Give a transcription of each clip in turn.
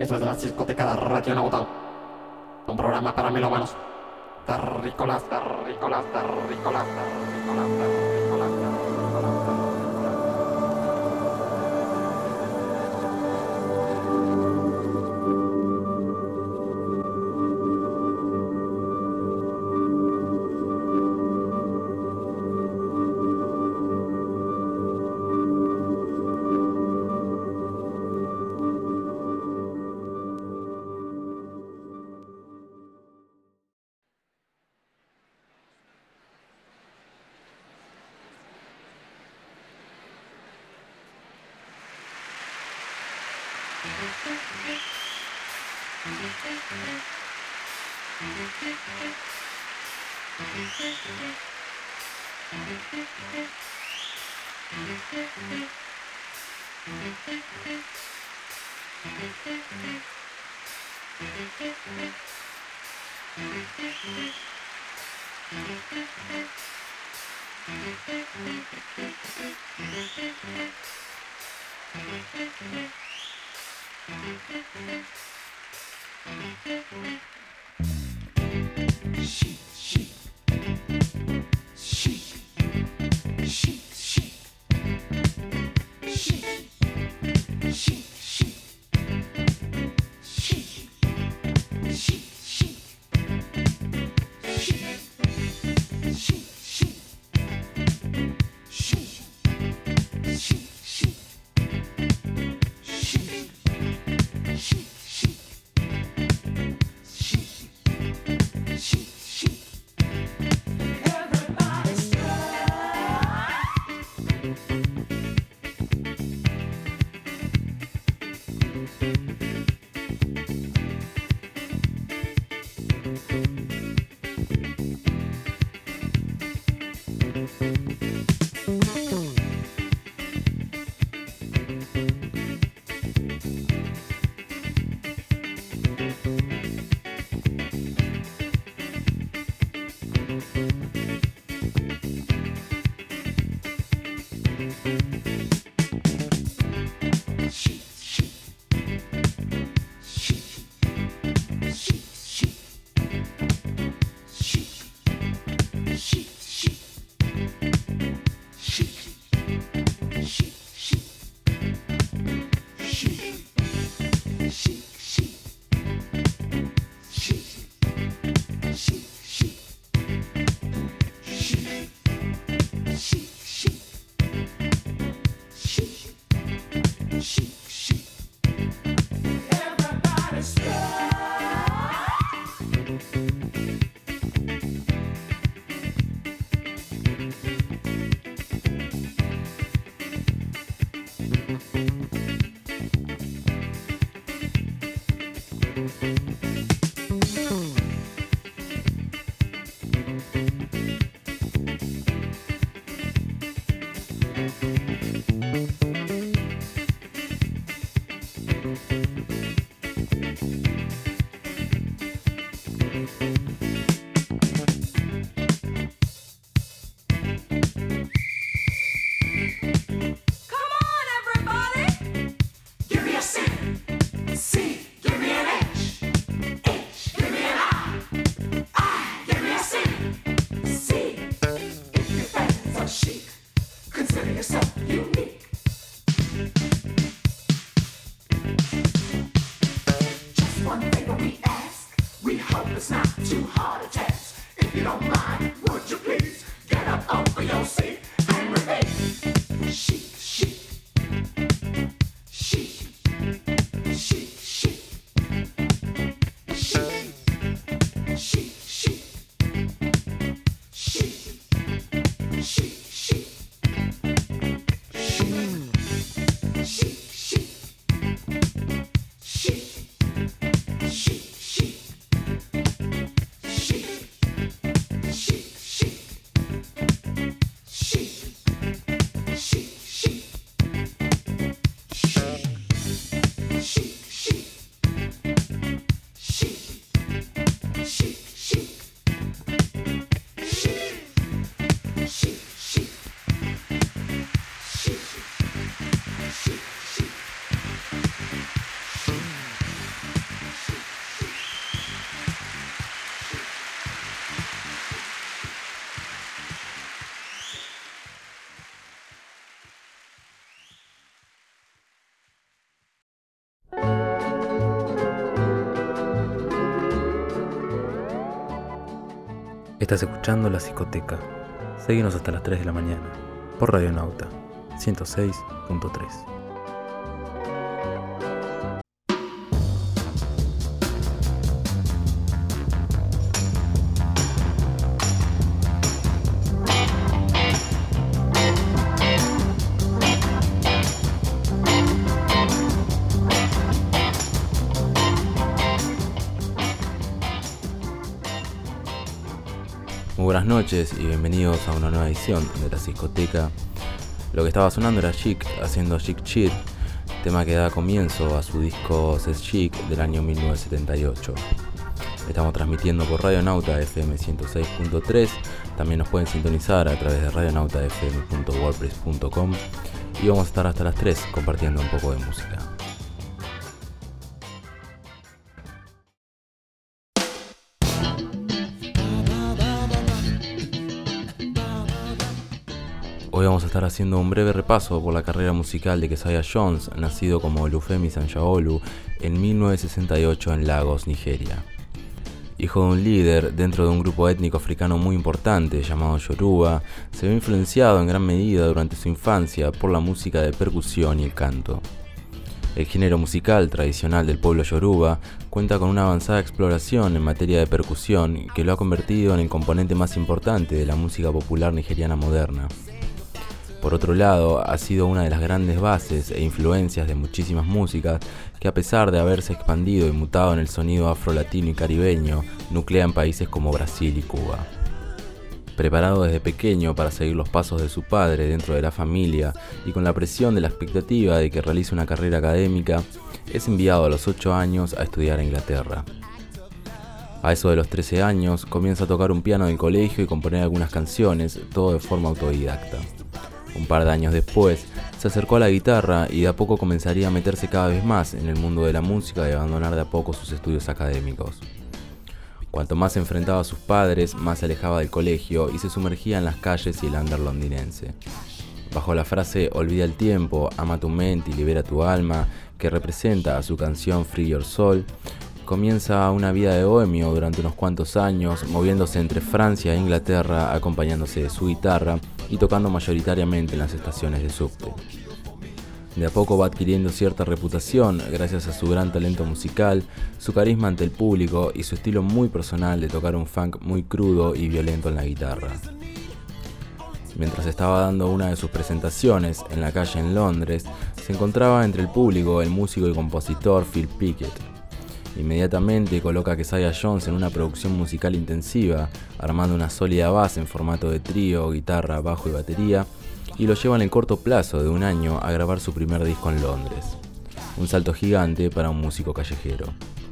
Eso es la discoteca radionauta. Un programa para melómanos. Terrícolas, terrícolas, terrícolas, terrícolas, terrícolas, terrícolas. She Estás escuchando La Psicoteca. Seguinos hasta las 3 de la mañana por Radio Nauta 106.3. Muy buenas noches y bienvenidos a una nueva edición de La Psicoteca. Lo que estaba sonando era Chic haciendo Chic Shit, tema que da comienzo a su disco Ses Chic del año 1978. Estamos transmitiendo por Radio Nauta FM 106.3, también nos pueden sintonizar a través de radionautafm.wordpress.com y vamos a estar hasta las 3 compartiendo un poco de música. Hoy vamos a estar haciendo un breve repaso por la carrera musical de Keziah Jones, nacido como Olufemi Sanyaolu en 1968 en Lagos, Nigeria. Hijo de un líder dentro de un grupo étnico africano muy importante llamado Yoruba, se vio influenciado en gran medida durante su infancia por la música de percusión y el canto. El género musical tradicional del pueblo Yoruba cuenta con una avanzada exploración en materia de percusión que lo ha convertido en el componente más importante de la música popular nigeriana moderna. Por otro lado, ha sido una de las grandes bases e influencias de muchísimas músicas que, a pesar de haberse expandido y mutado en el sonido afro-latino y caribeño, nuclea en países como Brasil y Cuba. Preparado desde pequeño para seguir los pasos de su padre dentro de la familia y con la presión de la expectativa de que realice una carrera académica, es enviado a los 8 años a estudiar a Inglaterra. A eso de los 13 años, comienza a tocar un piano en el colegio y componer algunas canciones, todo de forma autodidacta. Un par de años después, se acercó a la guitarra y de a poco comenzaría a meterse cada vez más en el mundo de la música y abandonar de a poco sus estudios académicos. Cuanto más se enfrentaba a sus padres, más se alejaba del colegio y se sumergía en las calles y el under londinense. Bajo la frase "Olvida el tiempo, ama tu mente y libera tu alma", que representa a su canción Free Your Soul, comienza una vida de bohemio durante unos cuantos años, moviéndose entre Francia e Inglaterra, acompañándose de su guitarra y tocando mayoritariamente en las estaciones de subte. De a poco va adquiriendo cierta reputación gracias a su gran talento musical, su carisma ante el público y su estilo muy personal de tocar un funk muy crudo y violento en la guitarra. Mientras estaba dando una de sus presentaciones en la calle en Londres, se encontraba entre el público el músico y compositor Phil Pickett. Inmediatamente coloca a Keziah Jones en una producción musical intensiva, armando una sólida base en formato de trío, guitarra, bajo y batería, y lo lleva en el corto plazo de un año a grabar su primer disco en Londres. Un salto gigante para un músico callejero.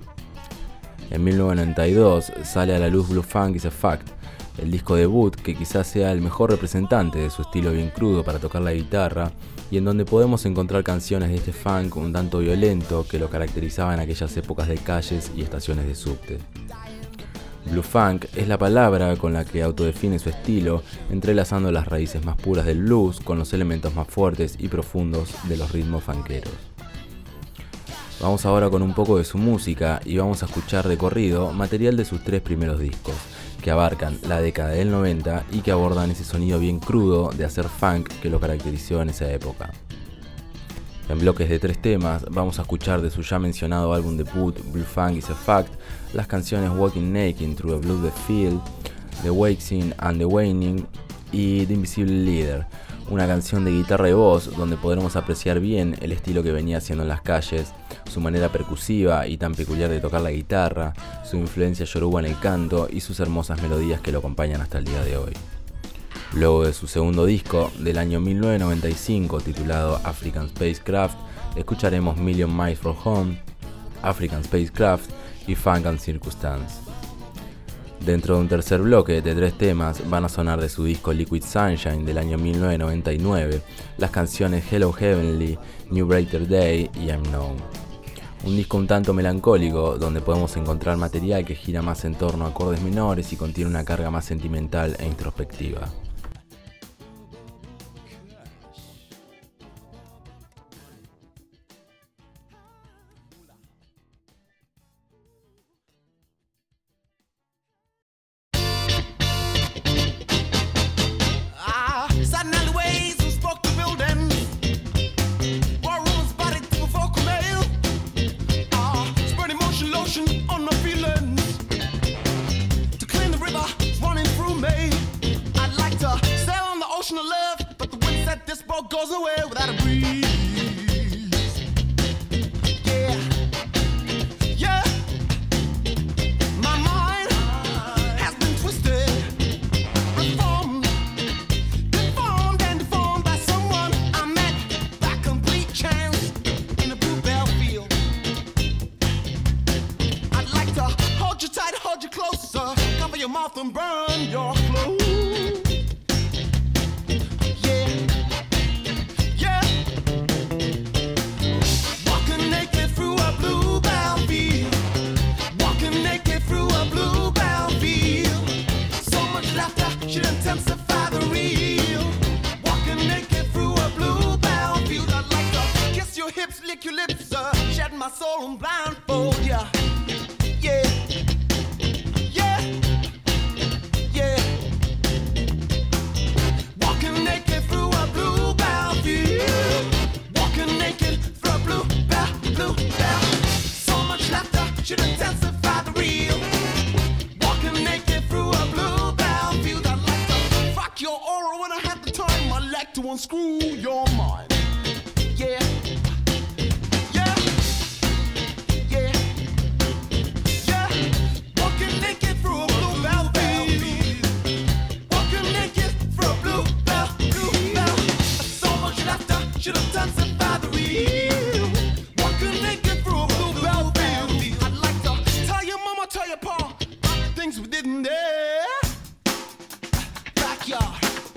En 1992 sale a la luz Blue Funk is a Fact, el disco debut que quizás sea el mejor representante de su estilo bien crudo para tocar la guitarra, y en donde podemos encontrar canciones de este funk un tanto violento que lo caracterizaba en aquellas épocas de calles y estaciones de subte. Blue Funk es la palabra con la que autodefine su estilo, entrelazando las raíces más puras del blues con los elementos más fuertes y profundos de los ritmos funkeros. Vamos ahora con un poco de su música y vamos a escuchar de corrido material de sus 3 primeros discos, que abarcan la década del 90 y que abordan ese sonido bien crudo de hacer funk que lo caracterizó en esa época. En bloques de 3 temas vamos a escuchar de su ya mencionado álbum debut Blue Funk is a Fact las canciones Walking Naked Through a Blooded Field, The Waxing and the Waning y The Invisible Leader, una canción de guitarra y voz donde podremos apreciar bien el estilo que venía haciendo en las calles, su manera percusiva y tan peculiar de tocar la guitarra, su influencia yoruba en el canto y sus hermosas melodías que lo acompañan hasta el día de hoy. Luego de su segundo disco, del año 1995, titulado African Spacecraft, escucharemos Million Miles from Home, African Spacecraft y Funk and Circumstance. Dentro de un tercer bloque de 3 temas van a sonar de su disco Liquid Sunshine del año 1999 las canciones Hello Heavenly, New Brighter Day y I'm Known. Un disco un tanto melancólico donde podemos encontrar material que gira más en torno a acordes menores y contiene una carga más sentimental e introspectiva. of love, but the wind said this boat goes away without a breeze. Yeah, yeah. My mind has been twisted, reformed, deformed and deformed by someone I met by complete chance in a bluebell field. I'd like to hold you tight, hold you closer, cover your mouth and burn your clothes. Should intensify the real. Walking naked through a bluebell field. I'd like to kiss your hips, lick your lips, shed my soul and blindfold ya. Yeah, yeah, yeah. Walking naked through a bluebell field. Walking naked through a bluebell. So much laughter should intensify the real. Walking naked through a bluebell field. Your aura when I have the time, I like to unscrew your mind. Yeah, yeah, yeah, yeah. Walking naked through a bluebell field. Walking naked through a bluebell. So much laughter should intensify the real. Walking naked through a bluebell field. I'd like to tell your mama, tell your pa things we didn't dare. Backyard.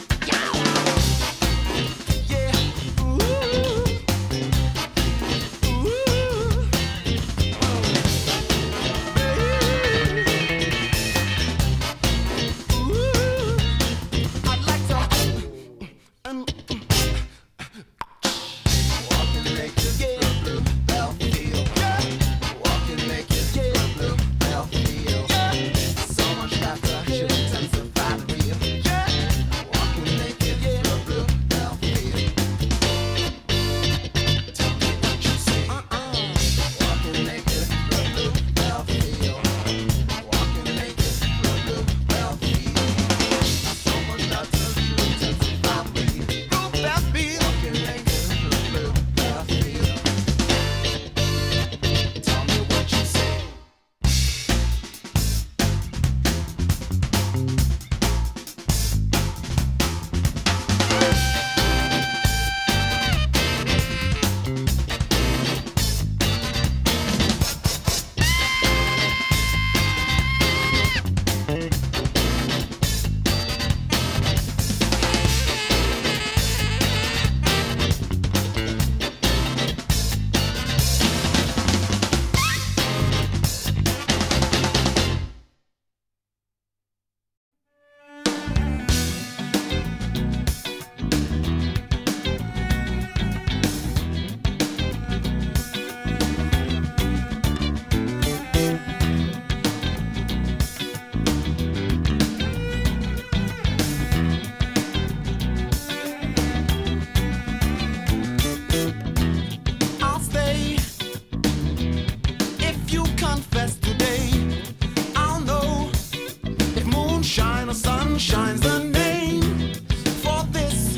Sunshine's the name for this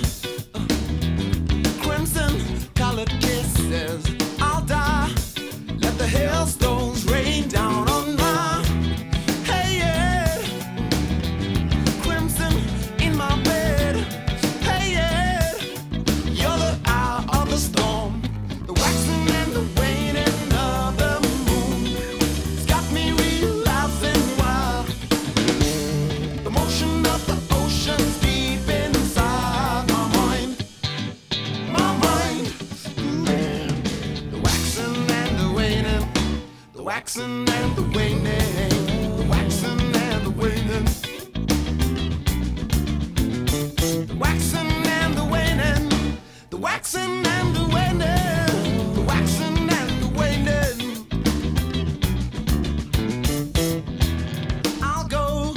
crimson-colored kisses. I'll die. Let the hailstones rain down on my head. Crimson in my bed. Hey, yeah. You're the eye of the storm, the waxing and the waning of the moon. It's got me realizing why the motion of the oceans deep inside my mind. My mind. The waxing and the waning. The waxing and the waning. The waxing and the waning. The waxing and the waning. The waxing and the waning. The waxing and the waning. I'll go.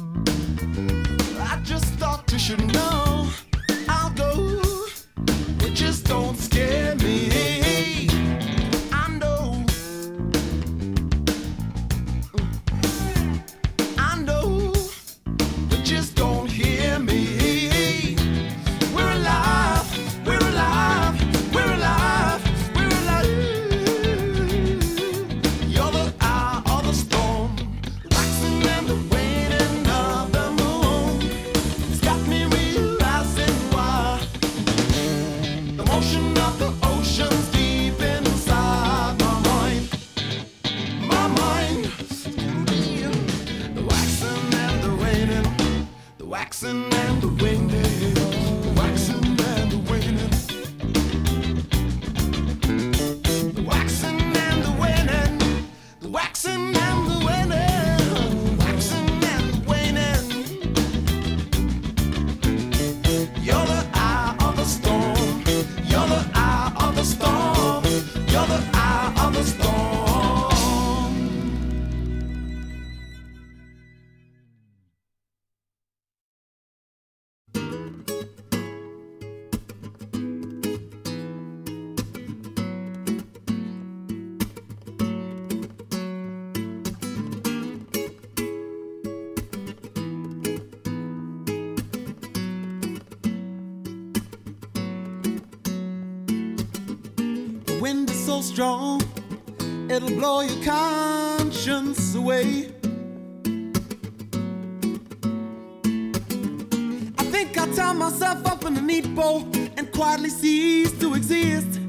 I just thought you should know. I'll go. Witches don't scare me. I know. I know. Witches don't hear me. wind is so strong, it'll blow your conscience away. I think I'll tie myself up in a neat bow and quietly cease to exist.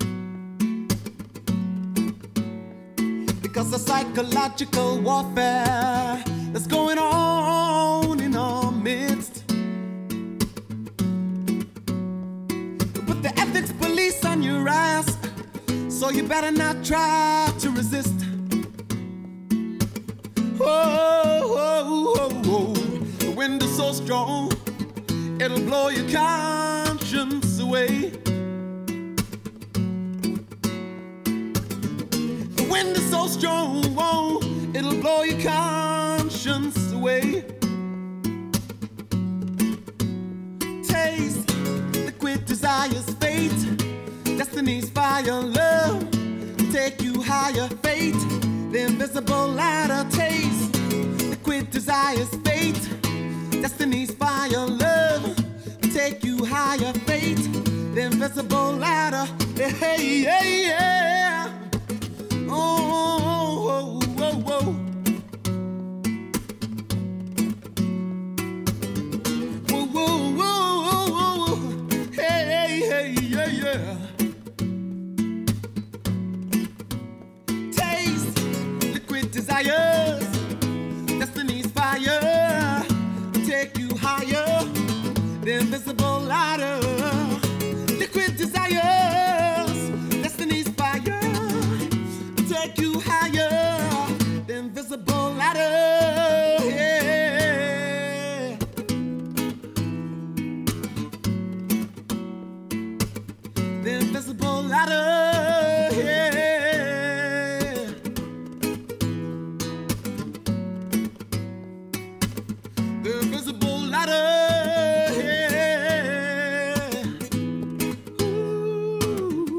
Because the psychological warfare that's going on in our midst. Put the ethics police on your ass, so you better not try to resist. Oh, oh, oh, oh. The wind is so strong, it'll blow your conscience away. The wind is so strong, oh, it'll blow your conscience away. Taste, liquid desires, fate, destiny's fire, love, take you higher, fate, the invisible ladder. Taste, liquid desires, fate, destiny's fire, love, take you higher, fate, the invisible ladder. Hey, hey, yeah. Oh, oh, oh, oh. Whoa, whoa, whoa, whoa, whoa. Hey, hey, yeah, yeah. Taste, liquid desires, destiny's fire, take you higher, the invisible ladder. Liquid desires, destiny's fire, take you higher, the invisible ladder. Yeah. The invisible ladder. Yeah. The invisible ladder. Yeah. Ooh.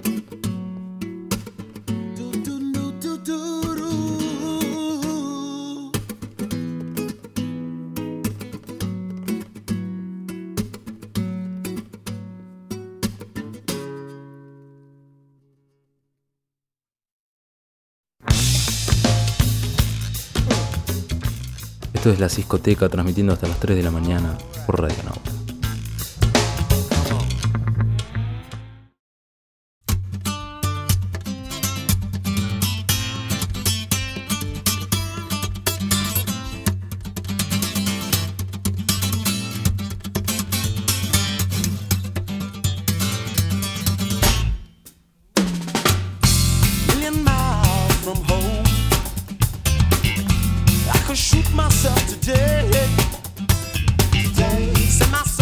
Do, do, do, do, do, do. Esto es La Ciscoteca, transmitiendo hasta las 3 de la mañana por Radio Nauta. Million miles from home, I could shoot myself today. Send myself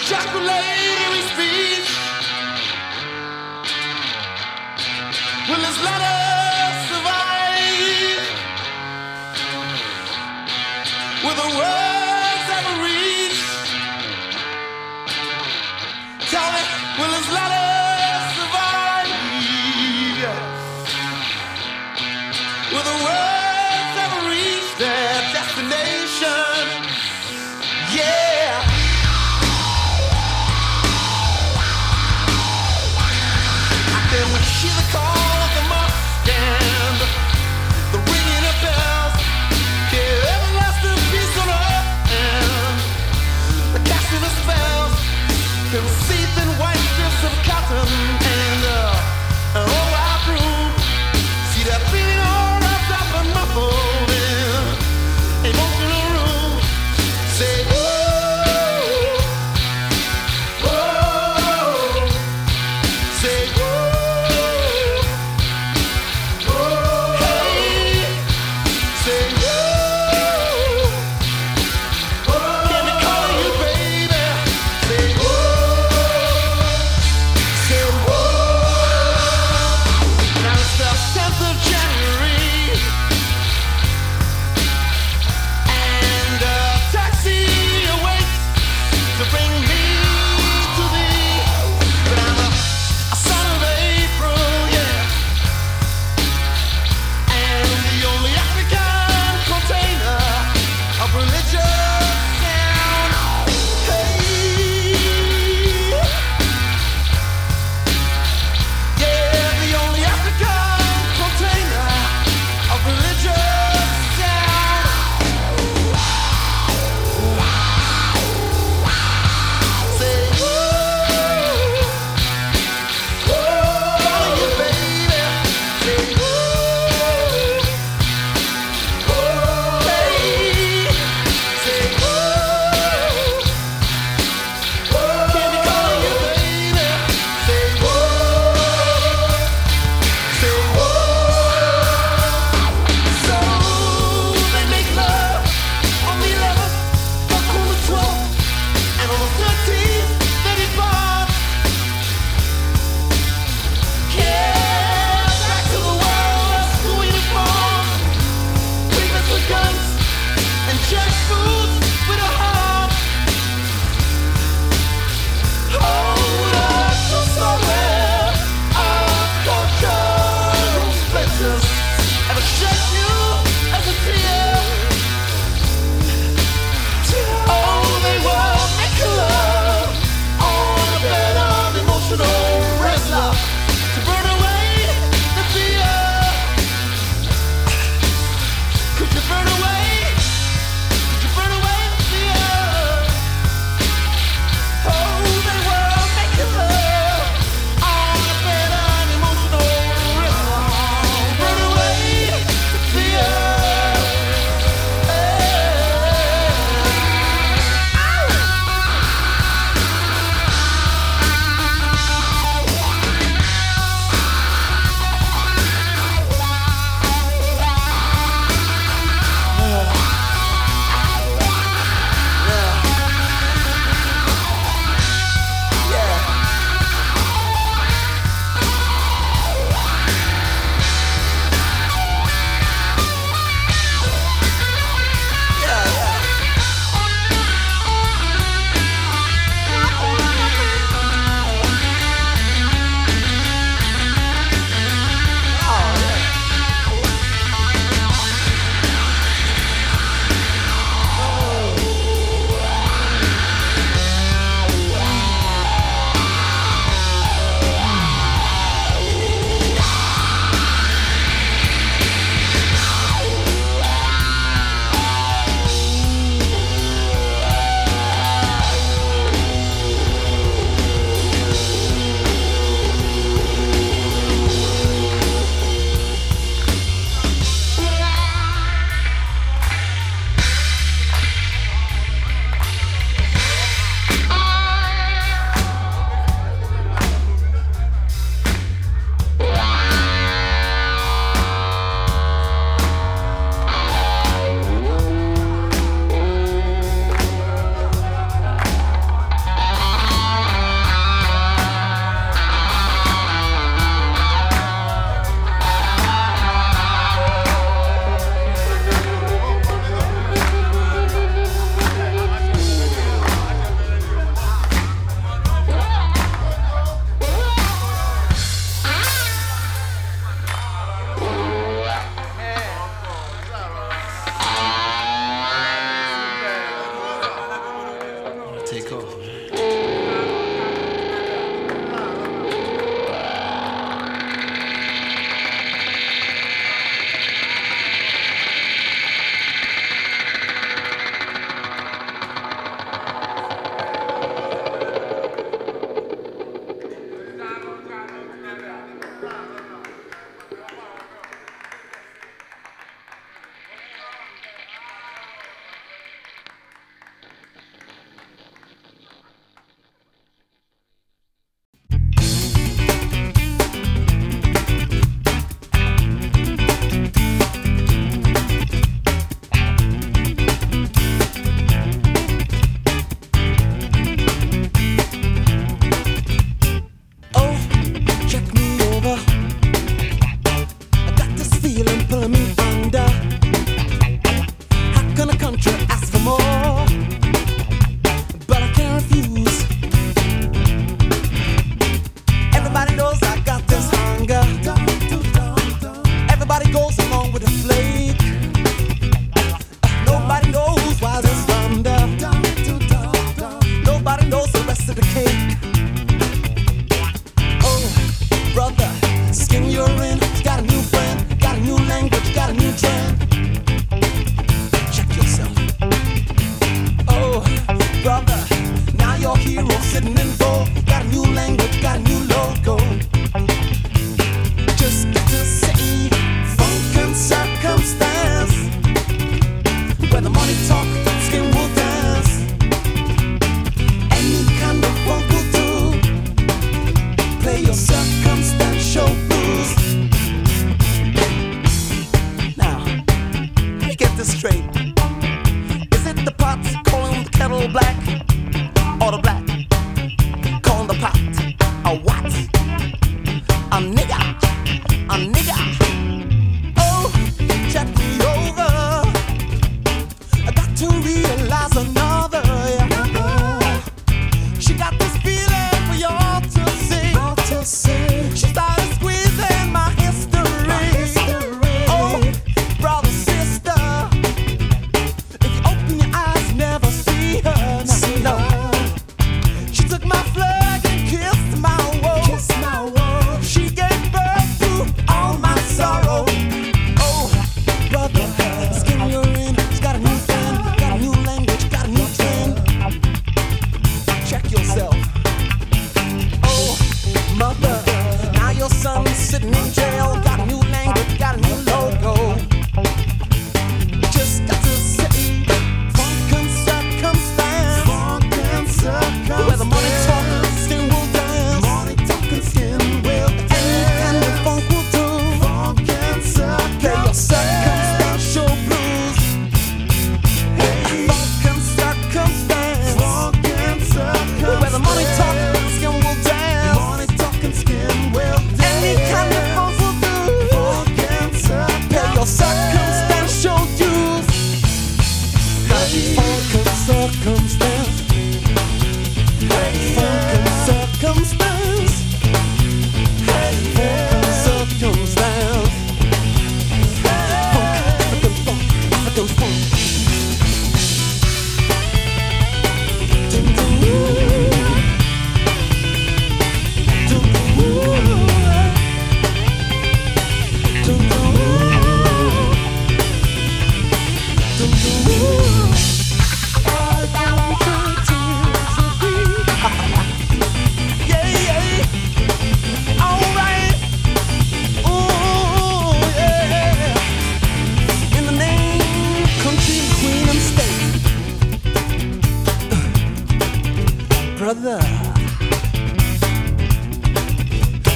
ejaculate every speech. Will his letters survive? Will the words ever reach? Tell me, will his letters survive? Will the words ever reach their destination? Yeah.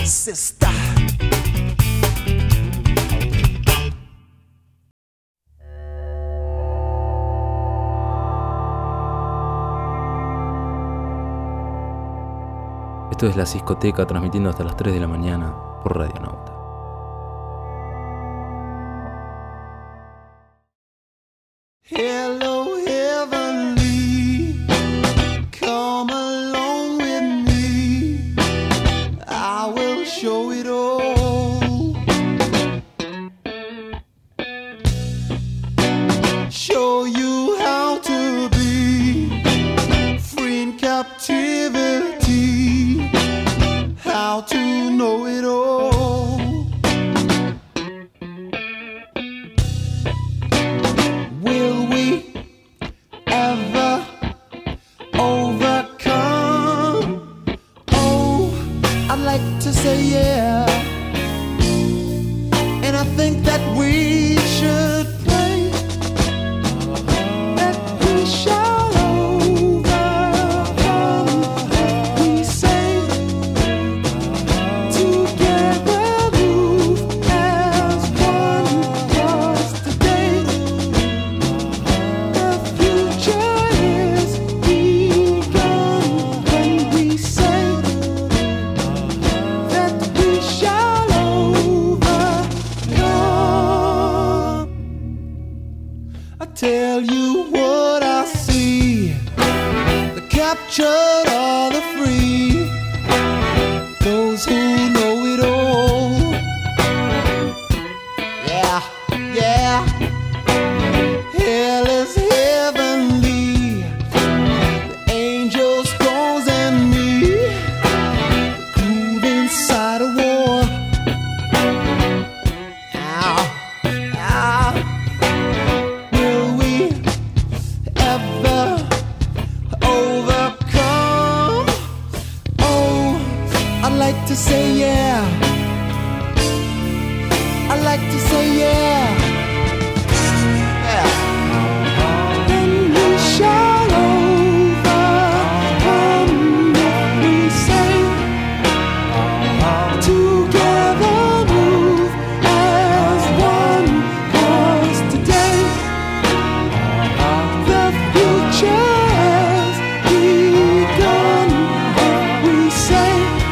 sister. Esto es La Ciscoteca, transmitiendo hasta las 3 de la mañana por Radio Nauta. Hello, heavenly, come along with me. I will show it all. Show you how to be free in captivity, how to know it all. Will we ever overcome? Oh, I'd like to say yeah, and I think that we should pray that we shall overcome. We say together move as one, 'cause today the future is begun. When we say that we shall overcome, I tell you what I see. The captured are the free, those who know it all. Yeah, yeah. Hell is heavenly. The angels, thrones, and me groove inside a war. Ow, ow. Will we ever overcome? Oh, I'd like to say yeah. I'd like to say yeah. Yeah. Then we shall overcome if we say together move as one, 'cause today the future has begun. If we say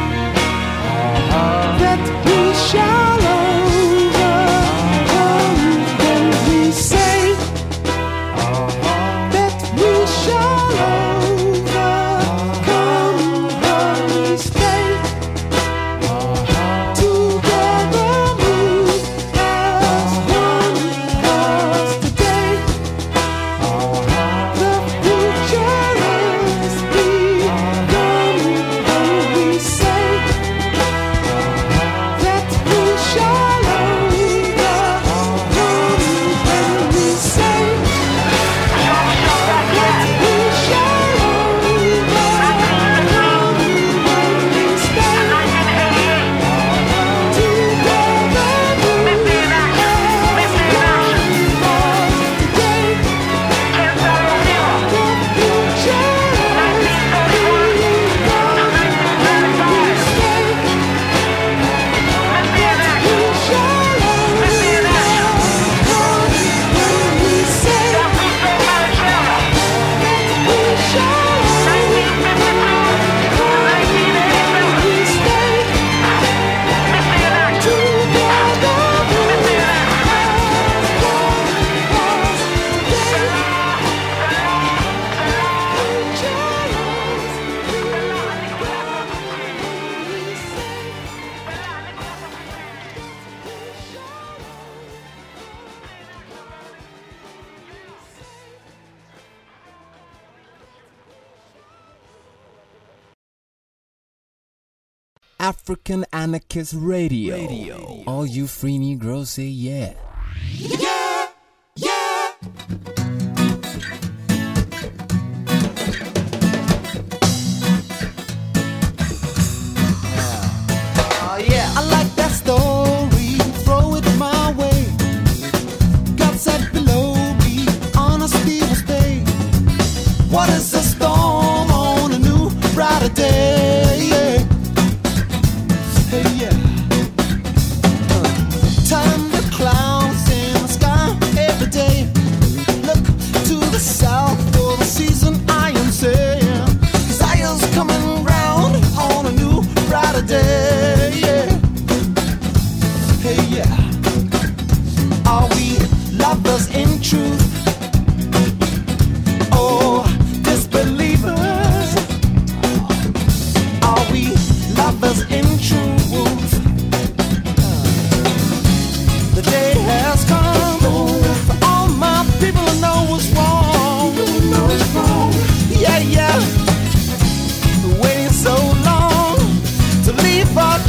that we shall overcome, then we say that we shall overcome. When we stay together, move as one, 'cause today the future is begun. When we say that we shall overcome, when we say that we shall overcome, when we stay together, move as one, 'cause today the future is begun. When we say that we shall overcome, when we say that we shall overcome, when we stay together, move African Anarchist Radio. All you free Negroes say yeah. Yeah, yeah. Yeah. I like that story, throw it my way. God said below me, honesty will stay. What is a storm on a new brighter day? Hey, yeah.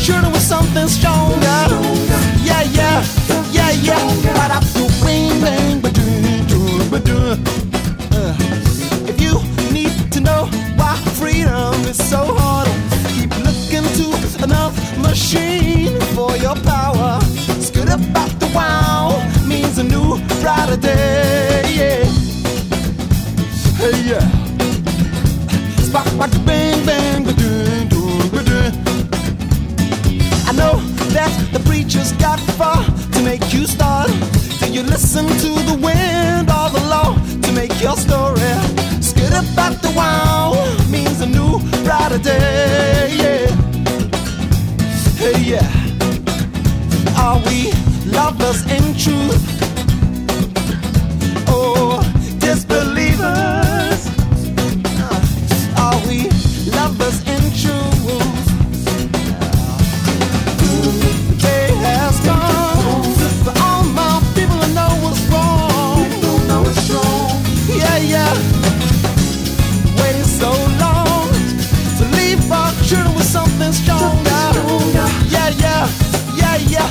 shooting with something stronger. Yeah, yeah, yeah, yeah. Right up to bang, bang, ba-doo. If you need to know why freedom is so hard, keep looking to another machine for your power. It's good about the wow means a new brighter day. Yeah. Hey, yeah. Spark, spark, bang, bang, ba-doo, ba-doo. I know that the preacher's got far to make you start. Do you listen to the wind or the law to make your story? Skid about the wow means a new brighter day. Yeah. Hey, yeah. Are we lovers in truth? Oh, disbelievers. Are we lovers in truth? The day has come for all my people to know what's wrong. Yeah, yeah. Waiting so long to leave our children with something stronger. Yeah, yeah, yeah, yeah.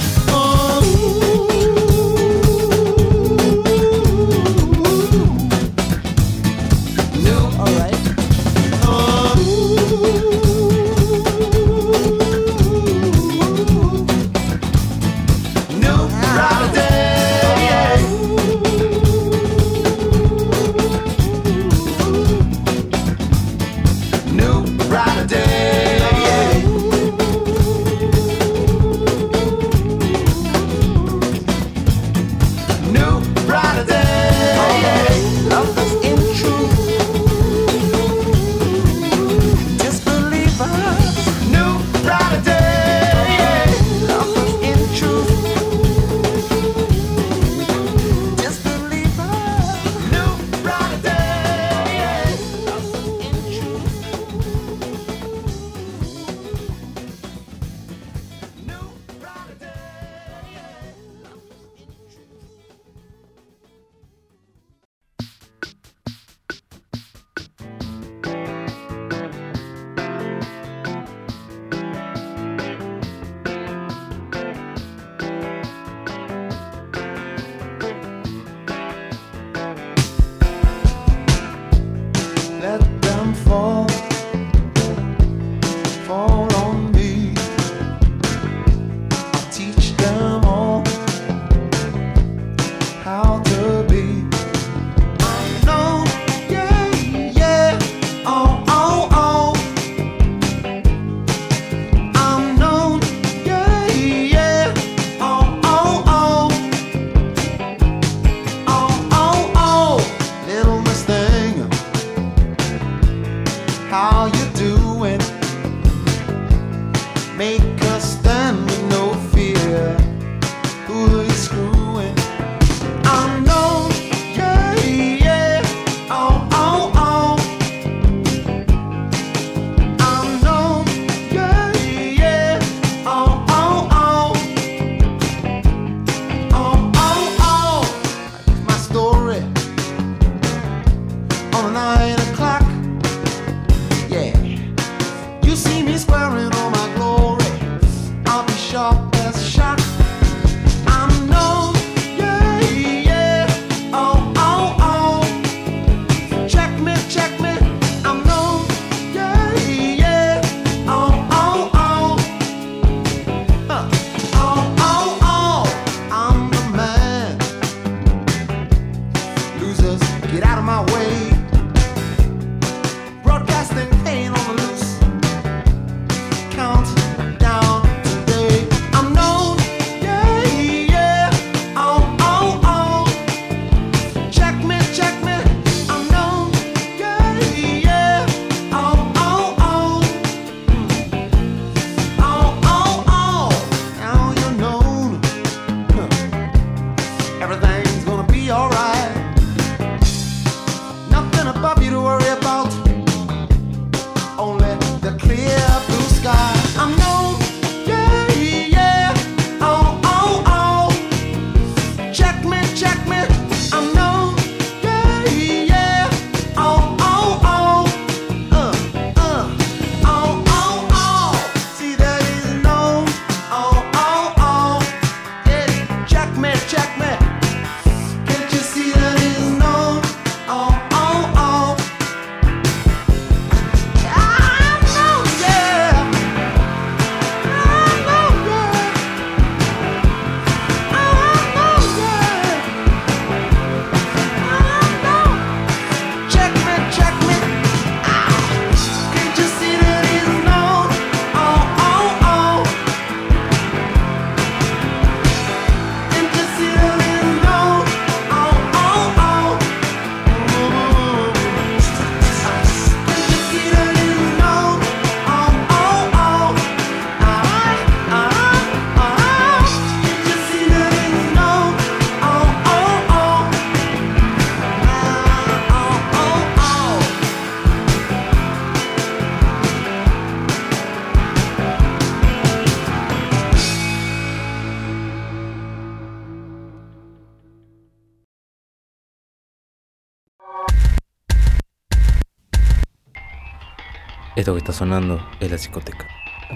Esto que está sonando es la discoteca.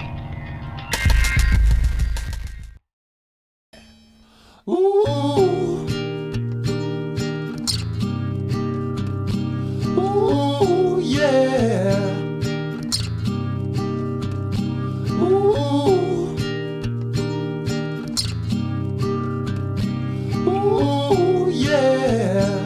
Ooh, ooh, yeah. Ooh, ooh, yeah.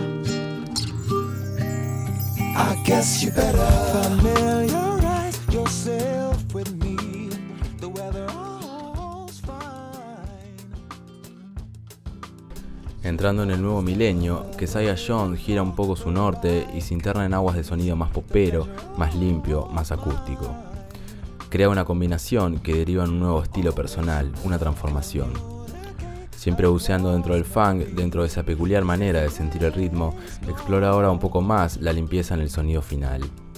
I guess you better familiarize yourself with me. The weather all's fine. Entrando en el nuevo milenio, Keziah Jones gira un poco su norte y se interna en aguas de sonido más popero, más limpio, más acústico. Crea una combinación que deriva en un nuevo estilo personal, una transformación. Siempre buceando dentro del funk, dentro de esa peculiar manera de sentir el ritmo, explora ahora un poco más la limpieza en el sonido final.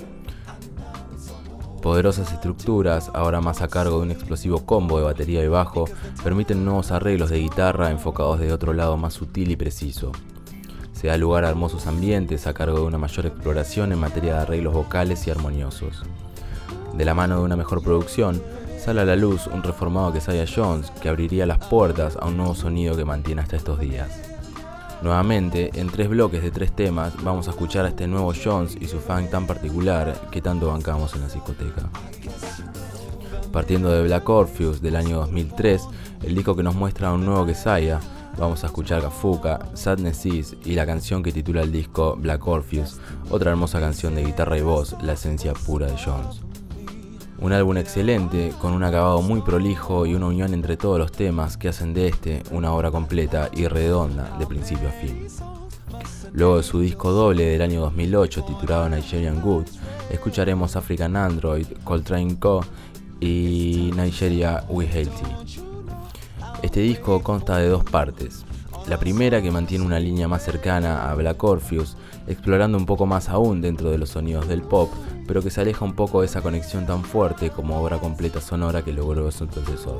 Poderosas estructuras, ahora más a cargo de un explosivo combo de batería y bajo, permiten nuevos arreglos de guitarra enfocados de otro lado más sutil y preciso. Se da lugar a hermosos ambientes a cargo de una mayor exploración en materia de arreglos vocales y armoniosos. De la mano de una mejor producción, sale a la luz un reformado Keziah Jones que abriría las puertas a un nuevo sonido que mantiene hasta estos días. Nuevamente, en 3 bloques de 3 temas, vamos a escuchar a este nuevo Jones y su funk tan particular que tanto bancamos en la discoteca. Partiendo de Black Orpheus del año 2003, el disco que nos muestra a un nuevo Keziah, vamos a escuchar Kafuka, Sadness Is y la canción que titula el disco Black Orpheus, otra hermosa canción de guitarra y voz, la esencia pura de Jones. Un álbum excelente, con un acabado muy prolijo y una unión entre todos los temas que hacen de este una obra completa y redonda de principio a fin. Luego de su disco doble del año 2008 titulado Nigerian Good, escucharemos African Android, Coltrane Co. y Nigeria We Hail Thee. Este disco consta de 2 partes. La primera, que mantiene una línea más cercana a Black Orpheus, explorando un poco más aún dentro de los sonidos del pop, pero que se aleja un poco de esa conexión tan fuerte como obra completa sonora que logró su antecesor.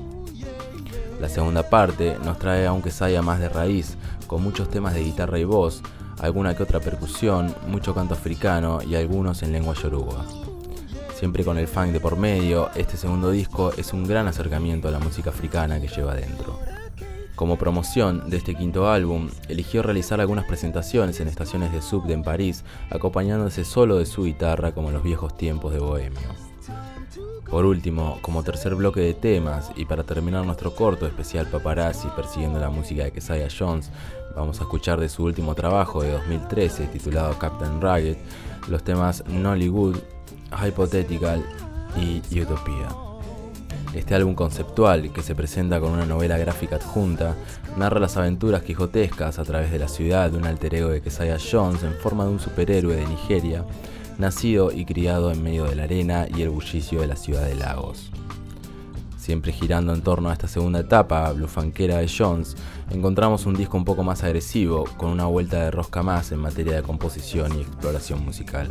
La segunda parte nos trae a un Keziah más de raíz, con muchos temas de guitarra y voz, alguna que otra percusión, mucho canto africano y algunos en lengua yoruba. Siempre con el funk de por medio, este segundo disco es un gran acercamiento a la música africana que lleva dentro. Como promoción de este quinto álbum, eligió realizar algunas presentaciones en estaciones de subte en París, acompañándose solo de su guitarra como en los viejos tiempos de Bohemio. Por último, como tercer bloque de temas, y para terminar nuestro corto especial Paparazzi persiguiendo la música de Keziah Jones, vamos a escuchar de su último trabajo de 2013 titulado Captain Ragged, los temas Nollywood, Hypothetical y Utopia. Este álbum conceptual, que se presenta con una novela gráfica adjunta, narra las aventuras quijotescas a través de la ciudad de un alter ego de Keziah Jones en forma de un superhéroe de Nigeria, nacido y criado en medio de la arena y el bullicio de la ciudad de Lagos. Siempre girando en torno a esta segunda etapa bluefunkera de Jones, encontramos un disco un poco más agresivo, con una vuelta de rosca más en materia de composición y exploración musical.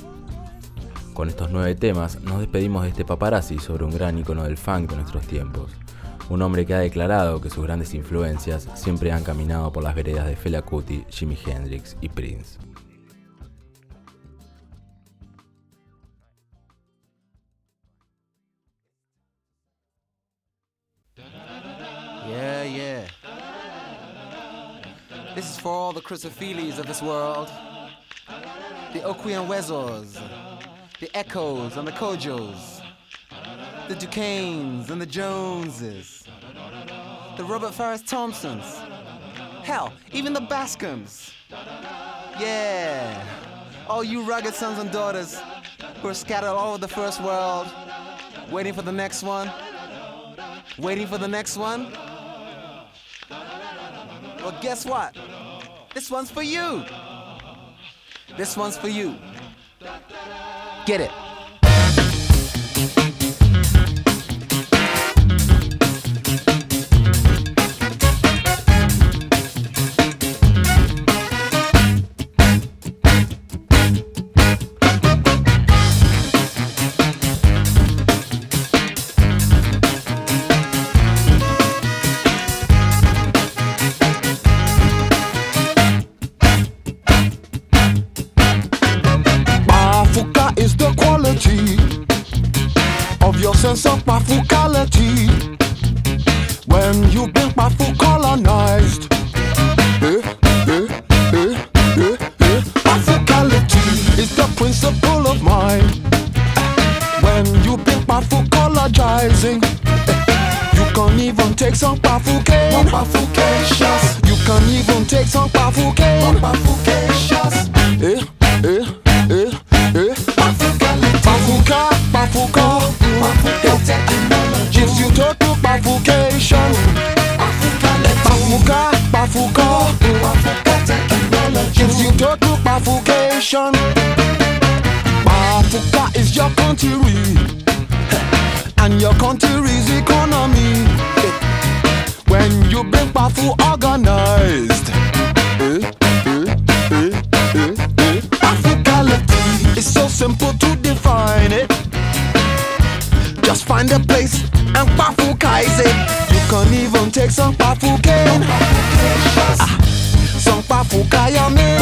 Con estos 9 temas nos despedimos de este paparazzi sobre un gran icono del funk de nuestros tiempos. Un hombre que ha declarado que sus grandes influencias siempre han caminado por las veredas de Fela Kuti, Jimi Hendrix y Prince. Yeah, yeah. This is for all the Chrysophiles of this world. The Okwuenwezors, the Echoes and the Kojos, the Duquesnes and the Joneses, the Robert Farris Thompsons, hell, even the Bascoms. Yeah, all you rugged sons and daughters who are scattered all over the first world, waiting for the next one, waiting for the next one. Well, guess what? This one's for you. This one's for you. Get it. Africa is the quality some Bafukality. When you've been Bafu colonized. Bafukality is the principle of mind. When you've been Bafucologizing, you can even take some Bafucations. You can even take some Bafucations. Bafuka gives you total Bafucation. Bafuka gives you total Bafucation. Bafuka is your country and your country's economy. When you bring Bafu organized, Bafukality is so simple to define it. Just find a place and Bafukaize it. You can even take some Bafuken, some Bafukayame.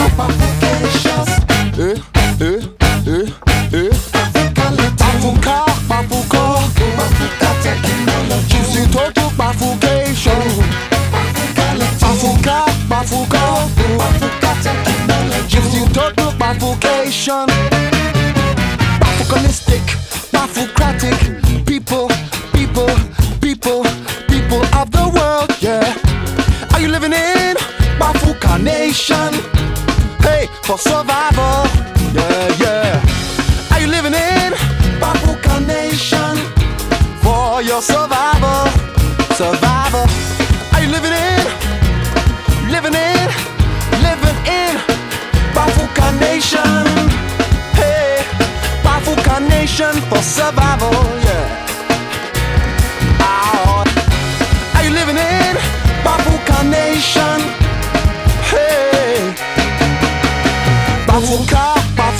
Bafuka gives you total Bafucation. Bafuka gives you total Bafucation. Bafukalistic, Bafocratic people of the world, yeah. Are you living in Bafuka Nation? Hey, for survival, yeah. Are you living in Bafuka Nation? For your survival. Are you living in Bafuka Nation? Hey, Bafuka Nation for survival, yeah. Are you living in Bafuka Nation? Hey, Bafuka,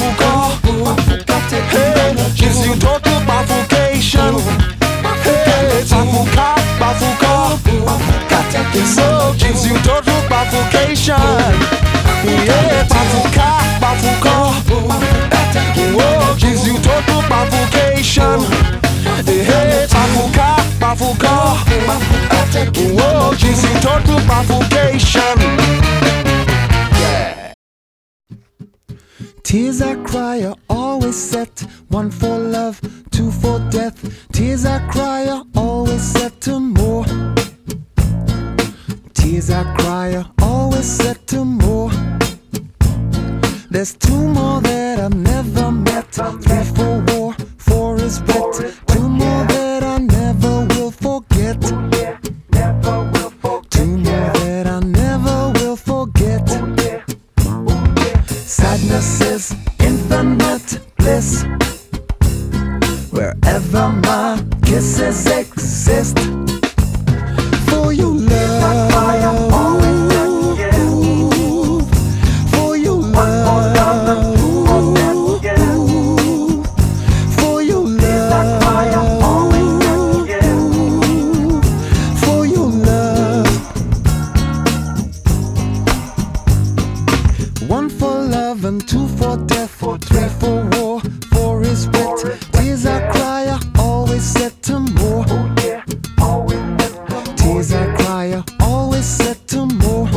hey, gives you total Bafucation. Hey, Bafuka, so gives you total Bafucation. Yeah, Bafuka, whoa, gives you total Bafucation. Hey, Bafuka, whoa, gives you total Bafucation. Yeah. Tears I cry are always set. One for love, two for death. Tears I cry are always set to more. Tears I cry are always set to more. There's two more that I've never met. Three for war, four is wet. Two more that I never will forget. Two more that I never will forget. Sadness is infinite bliss. Wherever my kisses exist. For you love, for you love, for you love, for you love. One for love and two for death. Three for war, four is wet. Tears I cry are always set to more. Tears I cry are always set to more.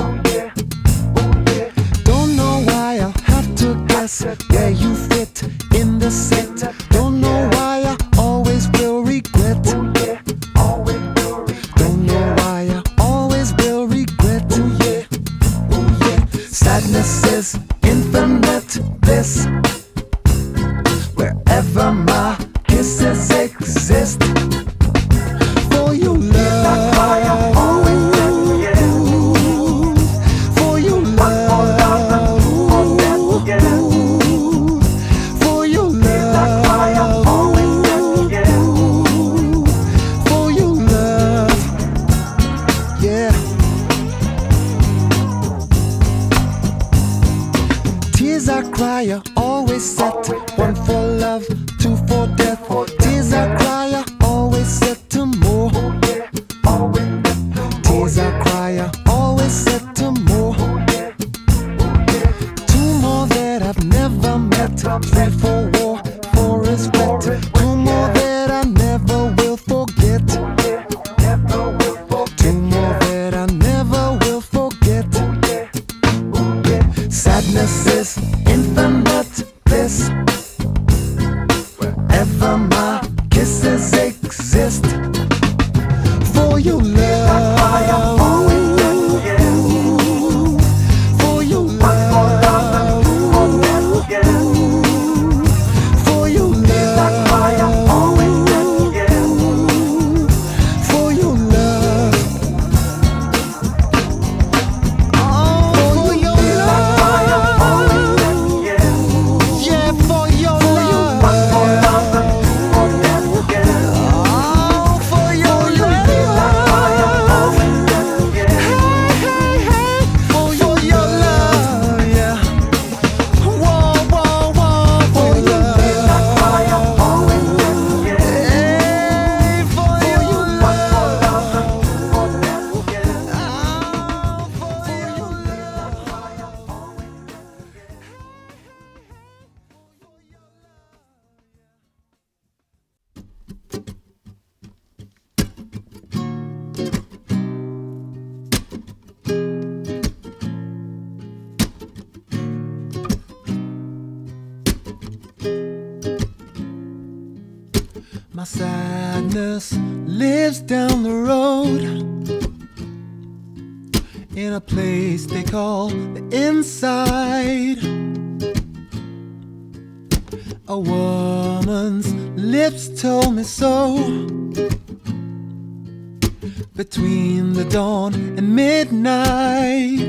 Don't know why I'll have to guess where you fit in the set. Don't know why I always will regret. Don't know why I always will regret. Sadness is infinite bliss. Wherever my kisses exist. For you love, for you love, for you love, lost for your love. For your love. For your love. For your love. Oh, for your love. Yeah, for your love. Oh, for your love. Hey, hey, hey. For your love, yeah. Whoa, whoa, whoa. For your love. Hey, for your love. Oh, for your My sadness lives down the road in a place they call the inside. A woman's lips told me so. Between the dawn and midnight,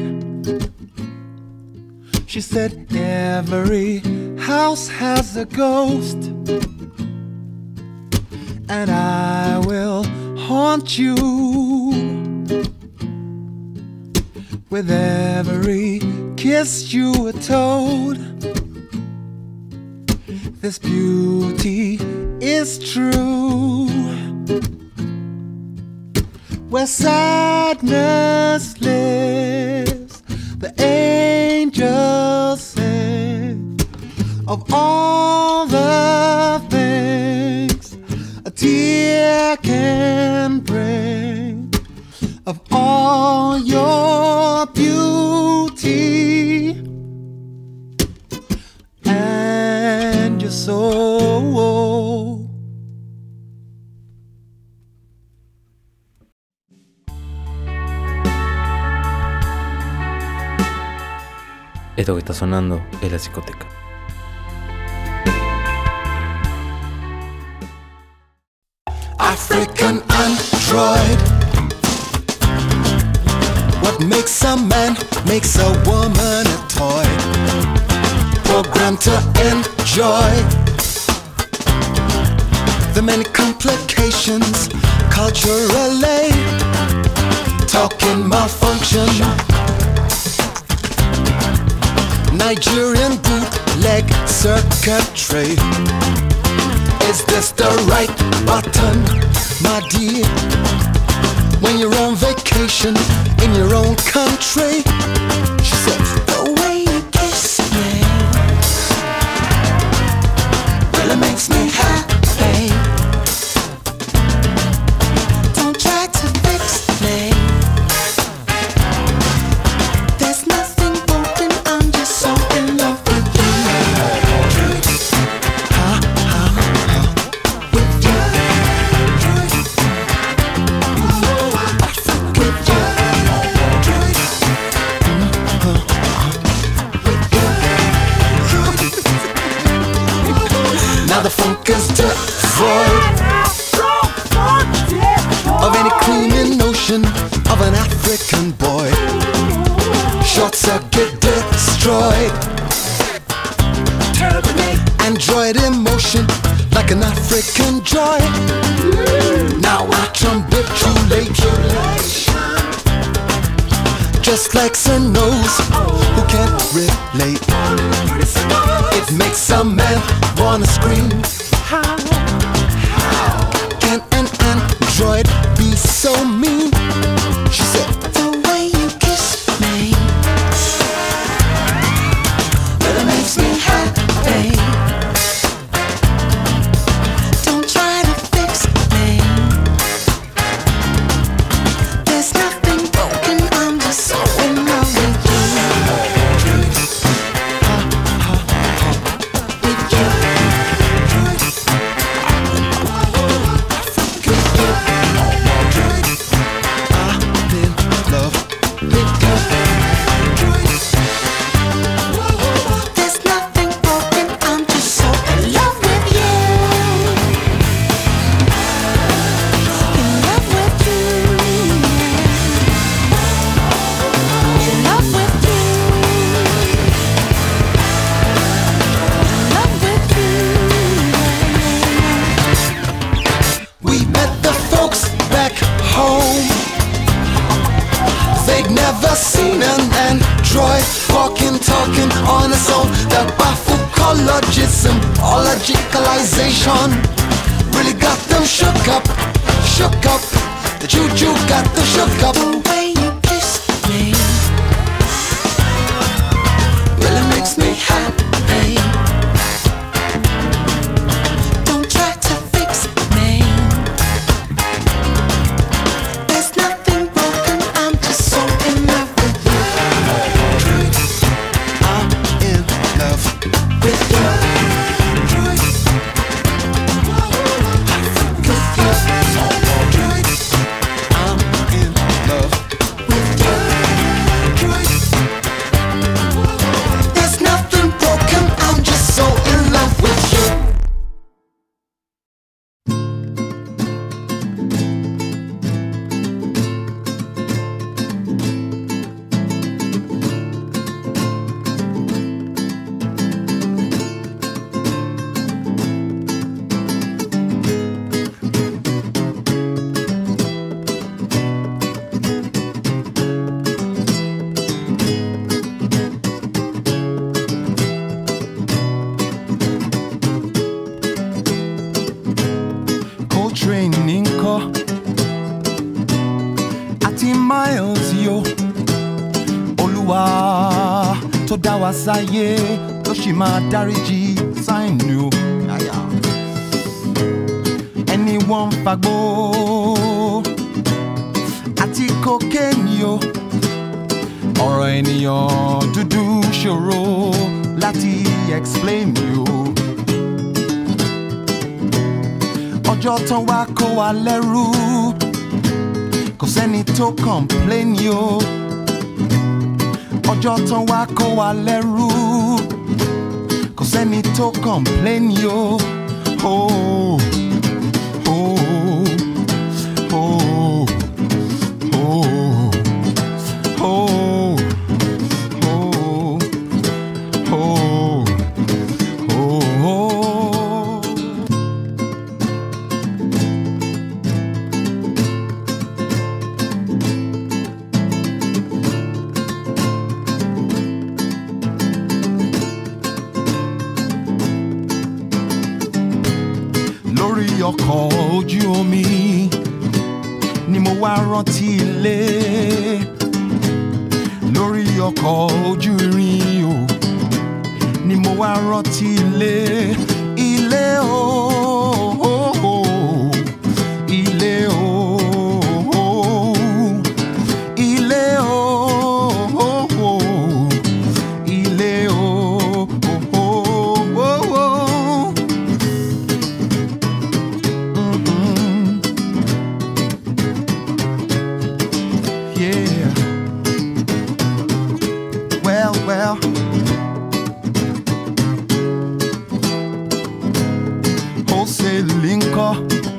she said every house has a ghost, and I will haunt you with every kiss you are told. This beauty is true. Where sadness lives, the angels sing of all the things a tear can bring, of all your beauty and your soul. Esto que está sonando es la Psicoteca. African android. What makes a man makes a woman a toy, programmed to enjoy the many complications culturally. Talking malfunction, Nigerian bootleg circuitry. Is this the right button, my dear? When you're on vacation in your own country, she said, the way you kiss me really makes me happy. Don't try to fix me. There's nothing broken, I'm just so in love with you. working on its own. The Bafukologism or logicalization really got them shook up, shook up. The juju got them shook up. The way you kiss me really makes me happy. Don't try to fix me. There's nothing broken, I'm just so in love with you. I'm in love With you. I'm in love. There's nothing broken, I'm just so in love with you. Coltrane Ninko Ati Miles yo Olúwa tó dá wa sáyé ló ṣì máa dáríjì sáìnì o. Ẹni wọ́n ń fagbó àti kokéènì o. Ọ̀rọ̀ ènìyàn dúdú ṣòro láti explain yo. Ọjọ́ tán wá kó wa lẹ́rú kò sẹ́ni tó complain yo. Ọjọ́ tán wá kó wa lẹ́rú kò sẹ́ni tó complain yo. Oh, oh, oh, oh, oh, oh, oh, oh. Lórí ọkọ̀ ojú omi ni mo wá rántí ilé. Lórí ọkọ̀ ojú irin o ni mo wá rántí ilé. Ilé o, ilé o, ilé o, ilé o. Yeah. Well, well. Wholesaling ńkọ́?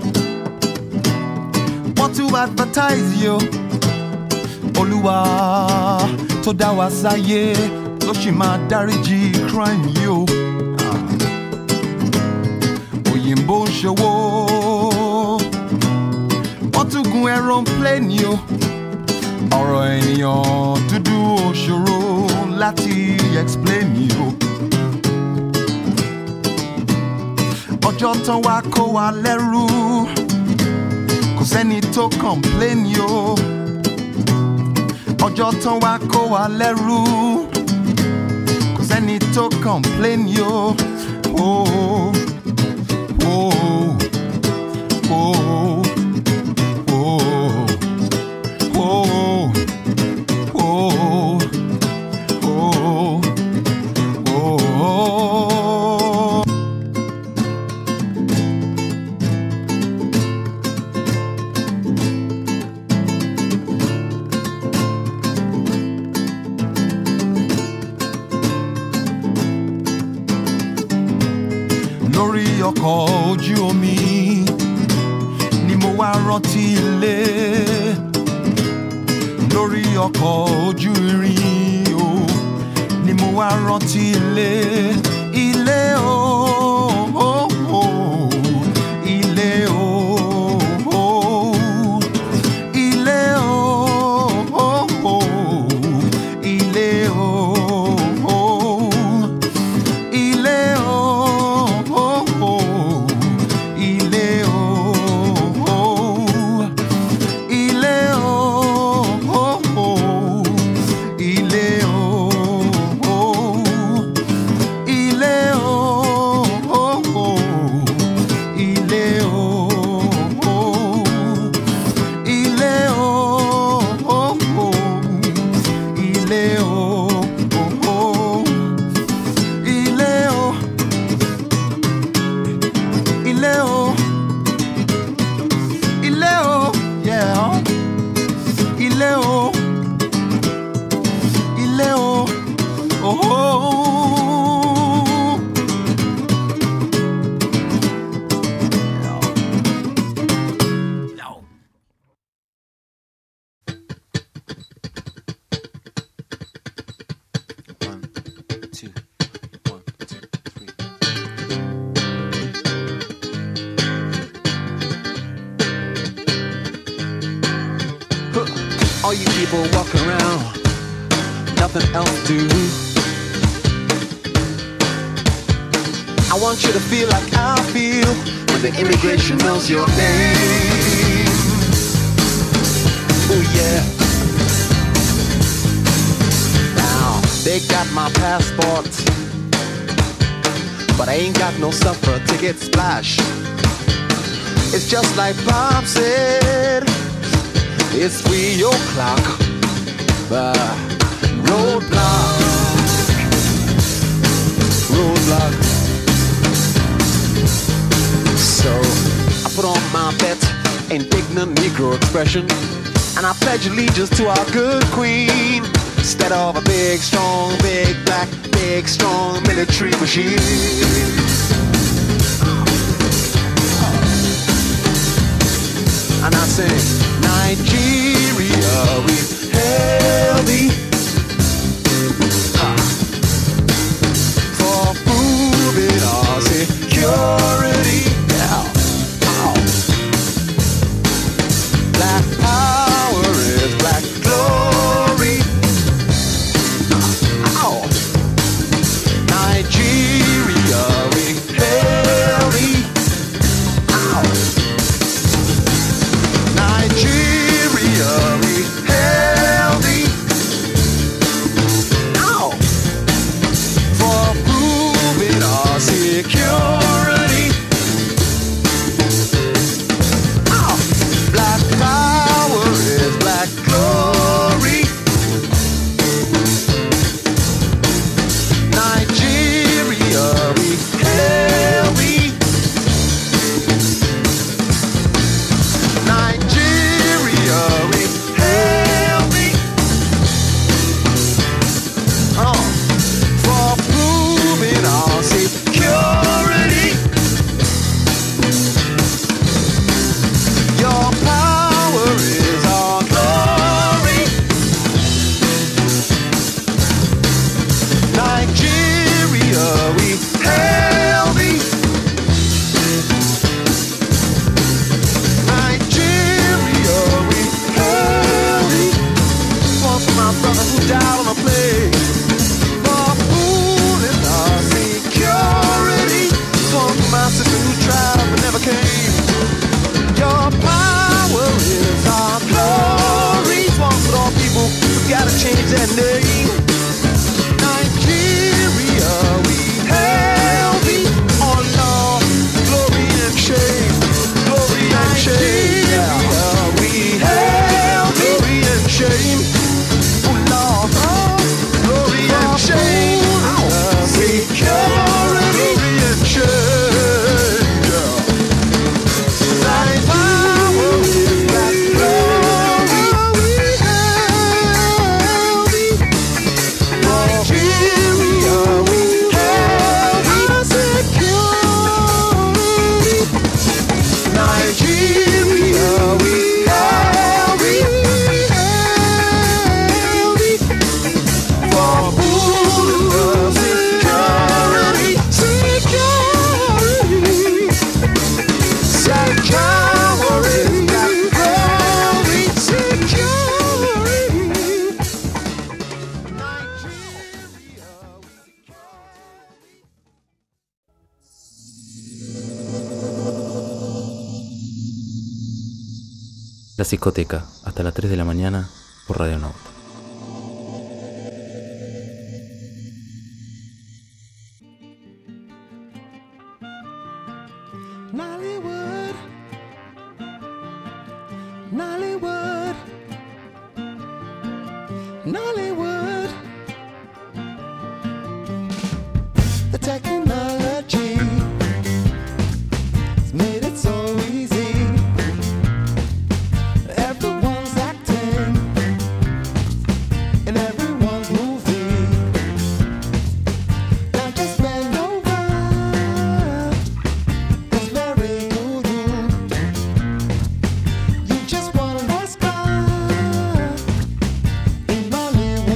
Want to advertise yo. Olúwa tó dá wa sáyé ló ṣì máa dáríjì crime yo. Òyìnbó ń ṣòwò. Wọ́n tún gun aeroplane yo. Ọ̀rọ̀ ènìyàn dúdú ò ṣòro láti explain yo. Ọjọ́ tán wá kó wa lẹ́rú kò sẹ́ni tó complain yo. Ọjọ́ tán wá kó wa lẹ́rú kò sẹ́ni tó complain yo. Oh, oh, oh, oh. Lórí ọkọ̀ ojú omi ni mo wá rántí ilé. Lórí ọkọ̀ ojú irin o ni mo wá rántí ilé. Ilé o, ilé o, ilé o, ilé o. All you people walking around, nothing else to do. I want you to feel like I feel when the immigration knows your name. Oh yeah. Now, they got my passport, but I ain't got no stuff for a ticket splash. It's just like Bob said, it's 3 o'clock, roadblock, roadblock. So I put on my best indignant Negro expression, and I pledge allegiance to our good queen, instead of a big, strong, big, black, big, strong military machine. And I sing, Nigeria, we hail thee, for proving our security. Yeah. Oh. Black power is black glory. Oh. Nigeria, we hail thee. Oh. Nigeria, we hail thee. Oh. For proving our security. Oh. Black power is black glory. Nigeria, we hail thee. Nigeria, we hail thee. Oh, for proving our security. Your power is our glory. Nigeria, we hail thee. Nigeria, we hail thee. One for my brother who died on a plane, for fooling our security. One for my sister who tried but never came. Your power is our glory. One for all people who gotta change their name. Nigeria, we hail thee. Oh Lord, glory and shame, glory and shame. Nigeria, we hail thee. Glory and shame. Oh Lord, glory and shame. Security, glory and shame. Yeah. Thy power is black glory. We hail thee. Nigeria, we hail thee. Security. Nigeria, we hail thee. For fooling the security. Security. Security is black glory. Security. Nigeria. La Psicoteca, hasta las 3 de la mañana por Radio Nauta. Nollywood, Nollywood, Nollywood. The technology has made it so easy. Everyone's acting in everyone's movie. Now just bend over. It's very good. You just want to sky in Nollywood.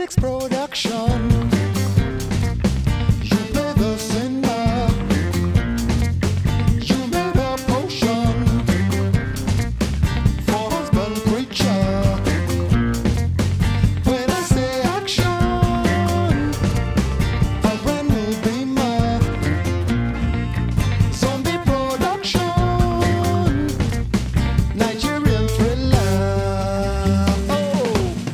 Felix Production. You play the singer. You made a potion for husband preacher. When I say action, a brand new beamer. Zombie production. Nigerian thriller. Oh,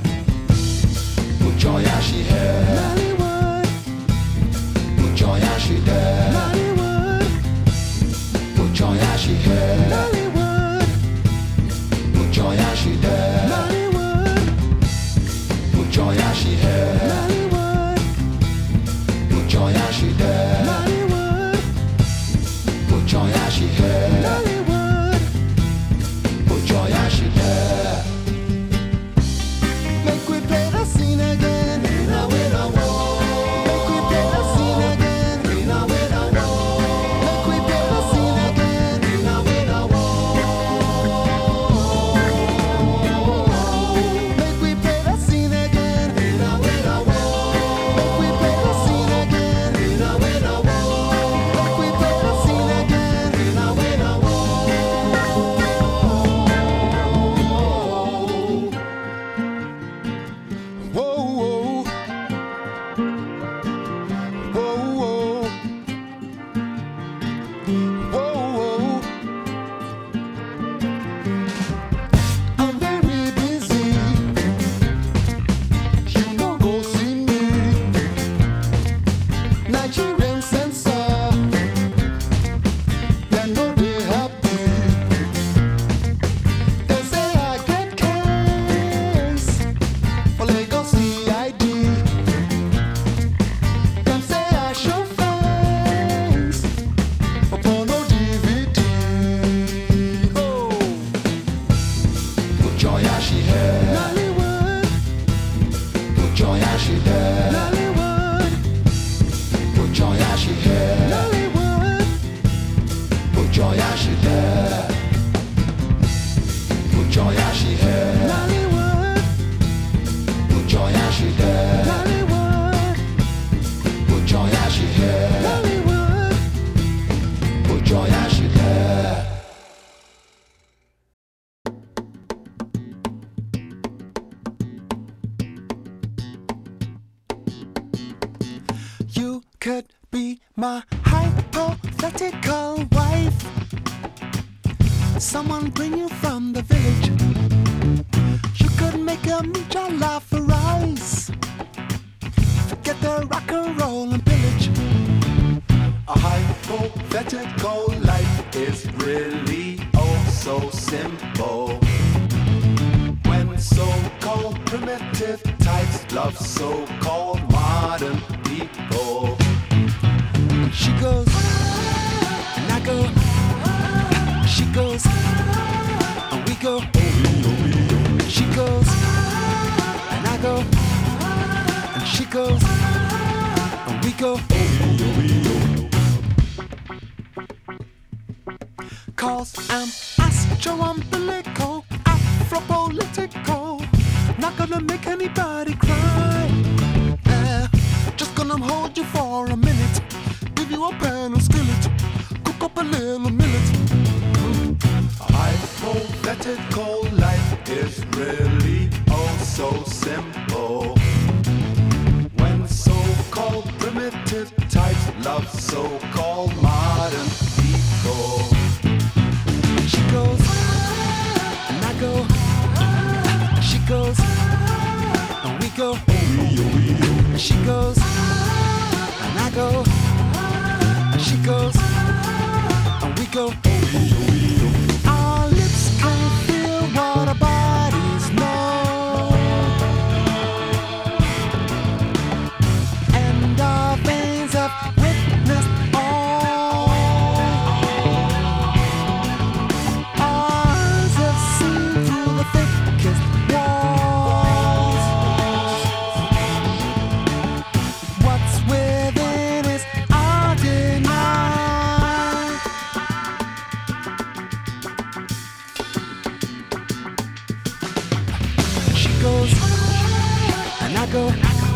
Mujoyashi hair. Nollywood. Mujoyashi there. Nollywood. Mujoyashi hair. Nollywood. Mujoyashi there. Nollywood. Mujoyashi hair. Nollywood. Mujoyashi there. Nollywood. Mujoyashi hair. Nollywood. Mujoyashi there. Make we play the scene again. Make we play the scene again. Make we play the scene again. Make we play the scene again. Make we play the scene again. Make we play the scene again. Whoa, whoa. Whoa, whoa. Whoa, whoa. I'm very busy. You don't go see me. Nigerian censor. They know they happy. They say I get case for Lagos CID. Them say I show face upon no DVD. Oh, Mujoyashi hair. Nollywood. Mujoyashi there. Nollywood. Mujoyashi hair. Nollywood. Mujoyashi there. Mujoyashi hair. Nollywood. Mujoyashi there. Nollywood. Mujoyashi hair. Nollywood. Mujoyashi there. You could be my hypothetical wife. Someone bring you from the village. You could make a meat jollof for rice. Forget the rock and roll and pillage. A hypothetical life is really oh so simple. When so-called primitive types love so-called modern people. She goes, and I go. She goes, and we go. She goes, and I go. And she goes, and we go. Cause I'm astro-umbilical, afro-political. Not gonna make anybody cry. Just gonna hold you for a minute. Give you a pan and skillet. Cook up a little millet. A hypothetical life is really oh so simple. When so-called primitive types love so-called modern people. She goes, and I go. She goes, and we go. She goes, and I go. She goes, and we go. Our lips can feel what our bodies know, and our veins have witnessed all. Our eyes have seen through the thickest walls. What's within is undeniable. She goes, and I go.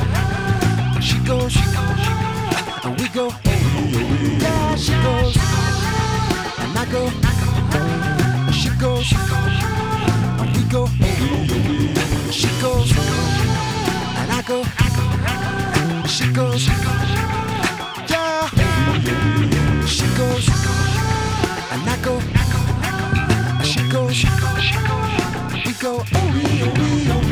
goes, and we go. Yeah, she goes, and I go. She goes, and we go. She goes, and I go. She goes, yeah. She goes, and I go. She goes, we go. Oh, we, oh.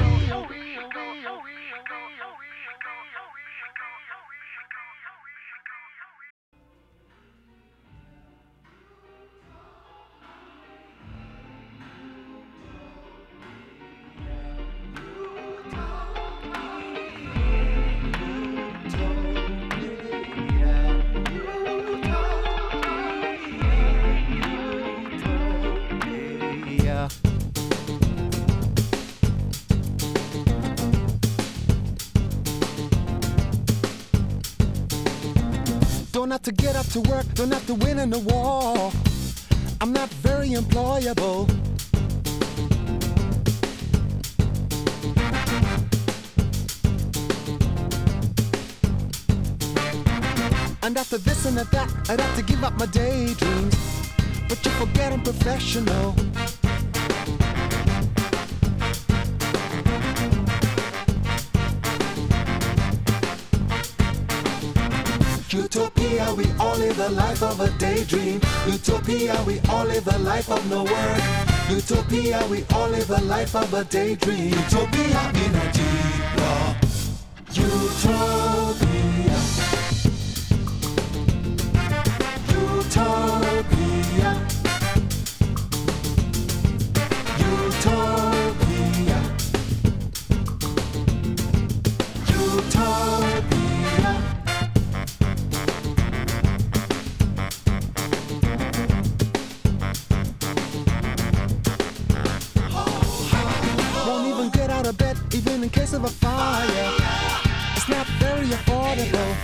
Don't have to get up to work, don't have to win in the war. I'm not very employable. And after this and that, I'd have to give up my daydreams. But you forget I'm professional. Utopia, we all live the life of a daydream. Utopia, we all live the life of no work. Utopia, we all live the life of a daydream. Utopia in a deep law. Utopia. Utopia. Utopia. Utopia. Won't even get out of bed, even in case of a fire. It's not very affordable.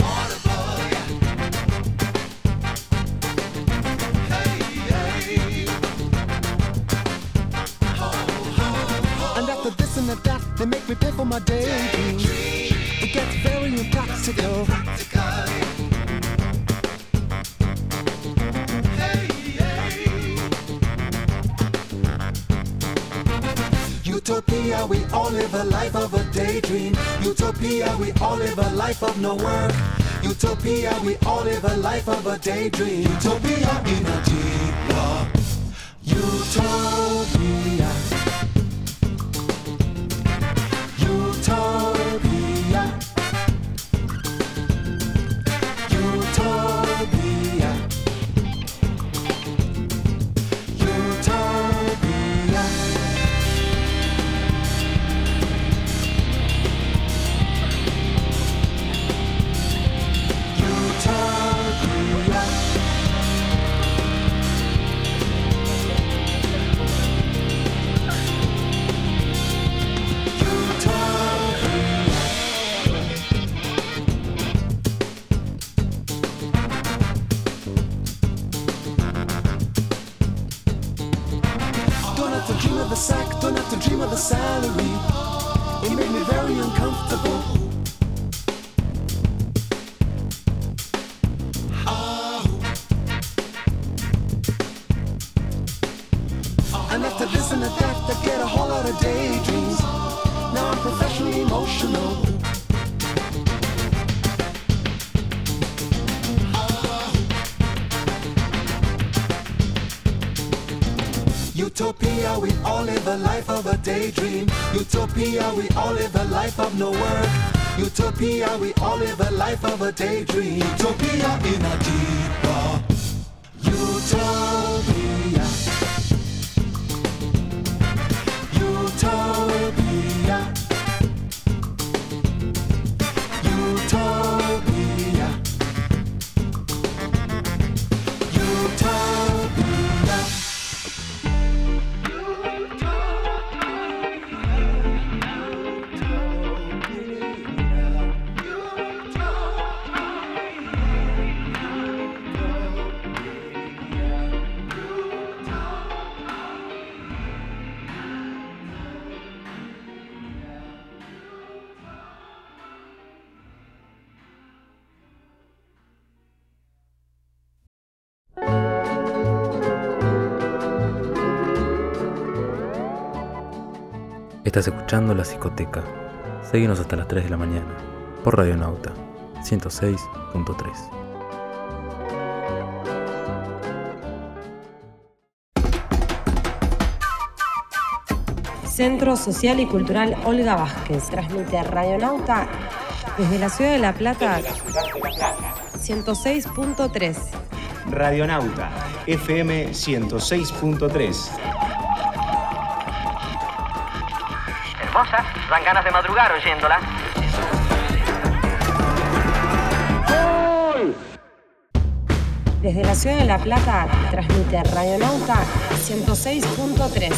And after this and that, they make me pay for my daydreams. It gets very impractical. Utopia, we all live a life of a daydream. Utopia, we all live a life of no work. Utopia, we all live a life of a daydream. Utopia in a deep law. Utopia. Utopia. Utopia. Utopia. Don't have to dream of the sack, don't have to dream of the salary. It made me very uncomfortable. And after this and that, I get a whole lot of daydreams. Now I'm professionally emotional. Utopia, we all live a life of a daydream. Utopia, we all live a life of no work. Utopia, we all live a life of a daydream. Utopia in a deep law. Utopia. Utopia. Utopia. Utopia. Estás escuchando La Psicoteca. Seguinos hasta las 3 de la mañana por Radionauta 106.3. Centro Social y Cultural Olga Vázquez transmite Radionauta desde la ciudad de La Plata 106.3. Radionauta FM 106.3. Hermosa, dan ganas de madrugar oyéndola. Desde la ciudad de La Plata transmite Radionauta 106.3.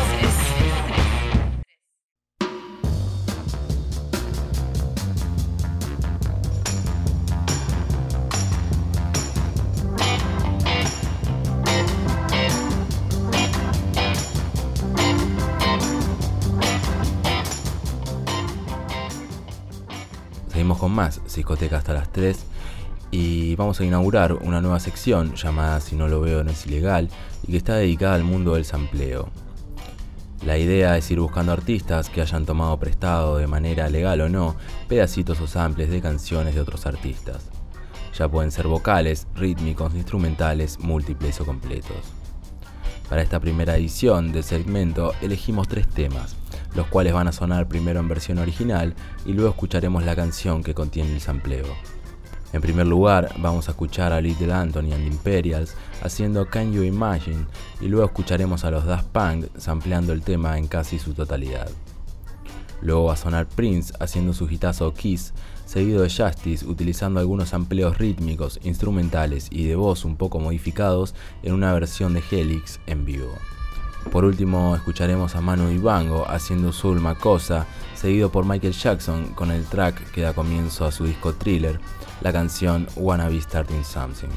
Seguimos con más Psicoteca hasta las 3 y vamos a inaugurar una nueva sección llamada Si no lo veo no es ilegal y que está dedicada al mundo del sampleo. La idea es ir buscando artistas que hayan tomado prestado de manera legal o no pedacitos o samples de canciones de otros artistas. Ya pueden ser vocales, rítmicos, instrumentales, múltiples o completos. Para esta primera edición del segmento elegimos 3 temas, los cuales van a sonar primero en versión original y luego escucharemos la canción que contiene el sampleo. En primer lugar, vamos a escuchar a Little Anthony and the Imperials haciendo Can You Imagine y luego escucharemos a los Daft Punk sampleando el tema en casi su totalidad. Luego va a sonar Prince haciendo su hitazo Kiss, seguido de Justice utilizando algunos sampleos rítmicos, instrumentales y de voz un poco modificados en una versión de Helix en vivo. Por último, escucharemos a Manu Dibango haciendo Soul Makossa, seguido por Michael Jackson con el track que da comienzo a su disco Thriller, la canción Wanna Be Starting Something.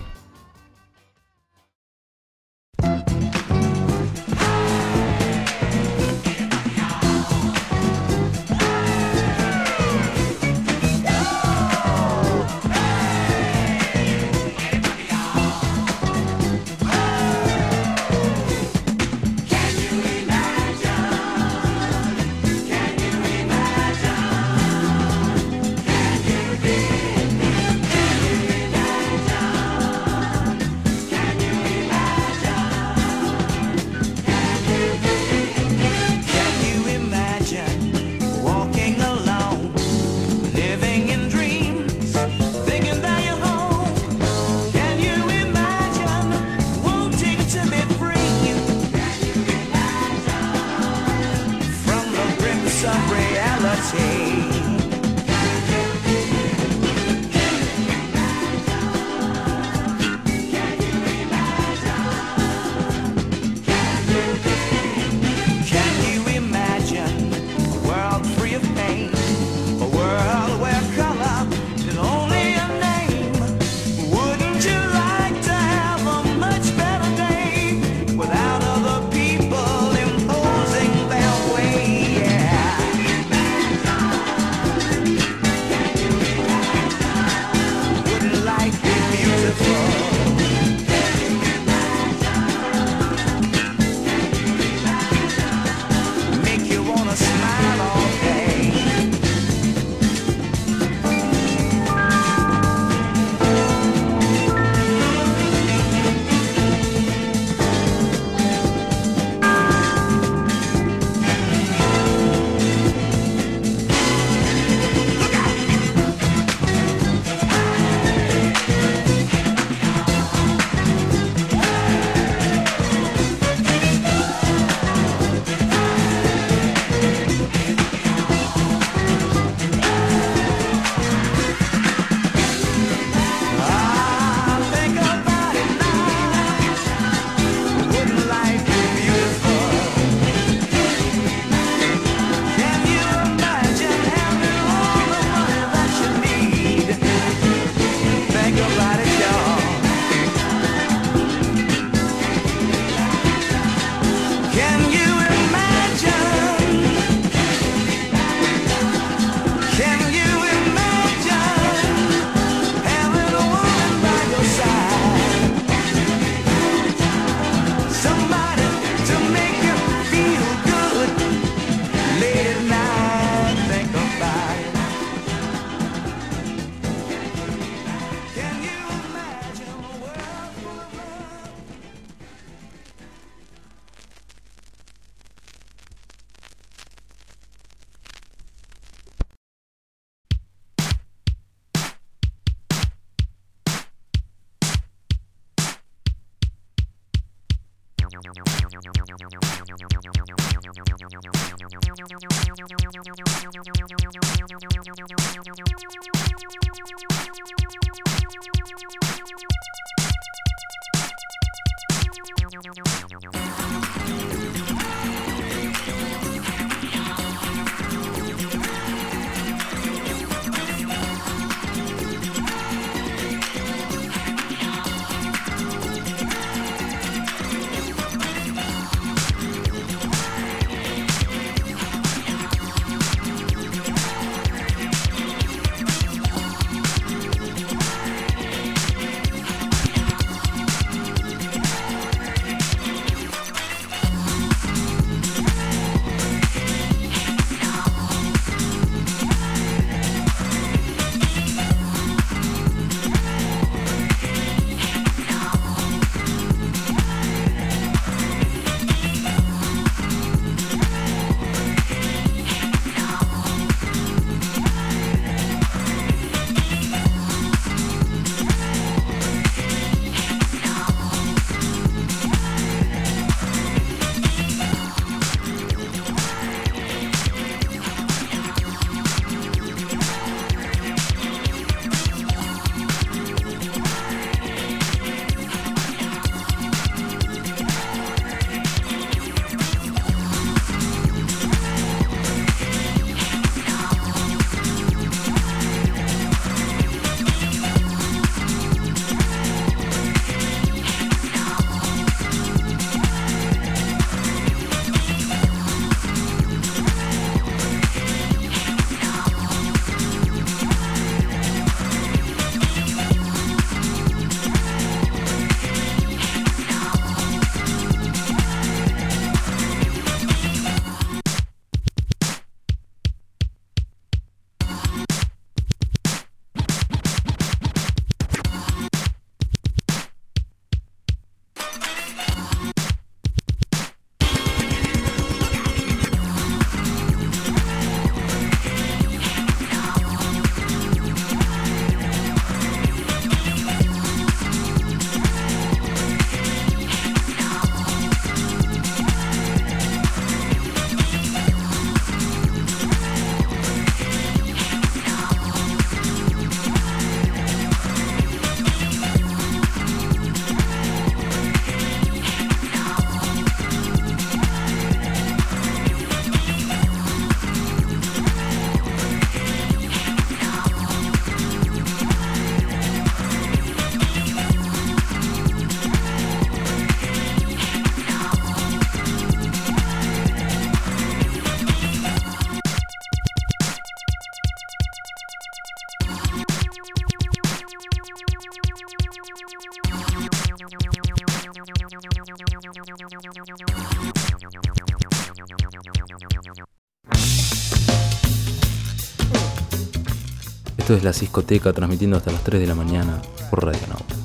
Esto es La Ciscoteca, transmitiendo hasta las 3 de la mañana por Radio Nauta.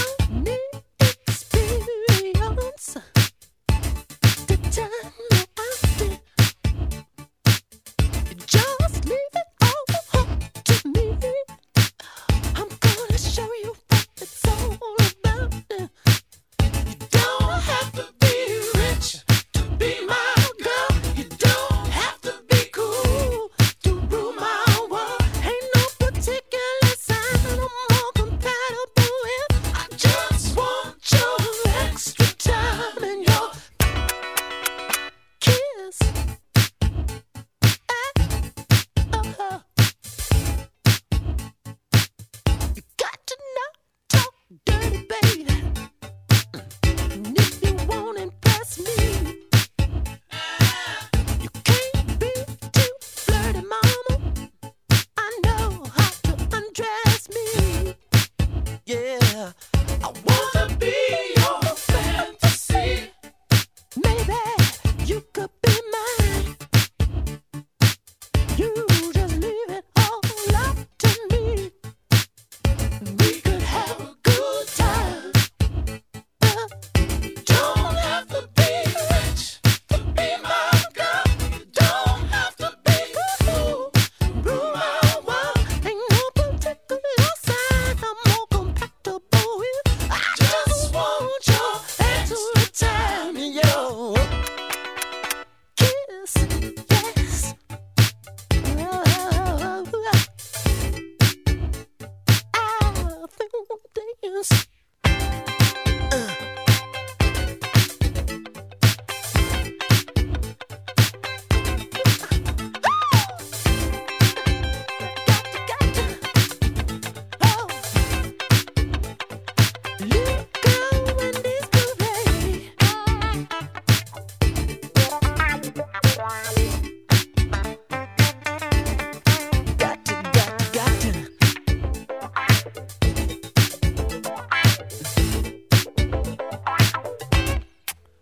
Turn me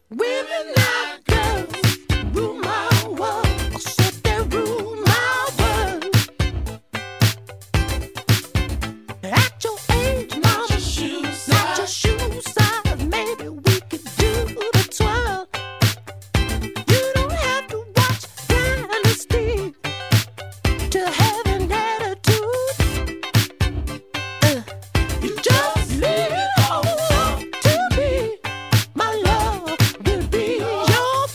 Women now, girls, rule my world. I said they rule my world. At your age, mama, not your shoe size. Maybe we could do the twirl. You don't have to watch Dynasty to have an attitude. You just leave it all up to me. My love will be your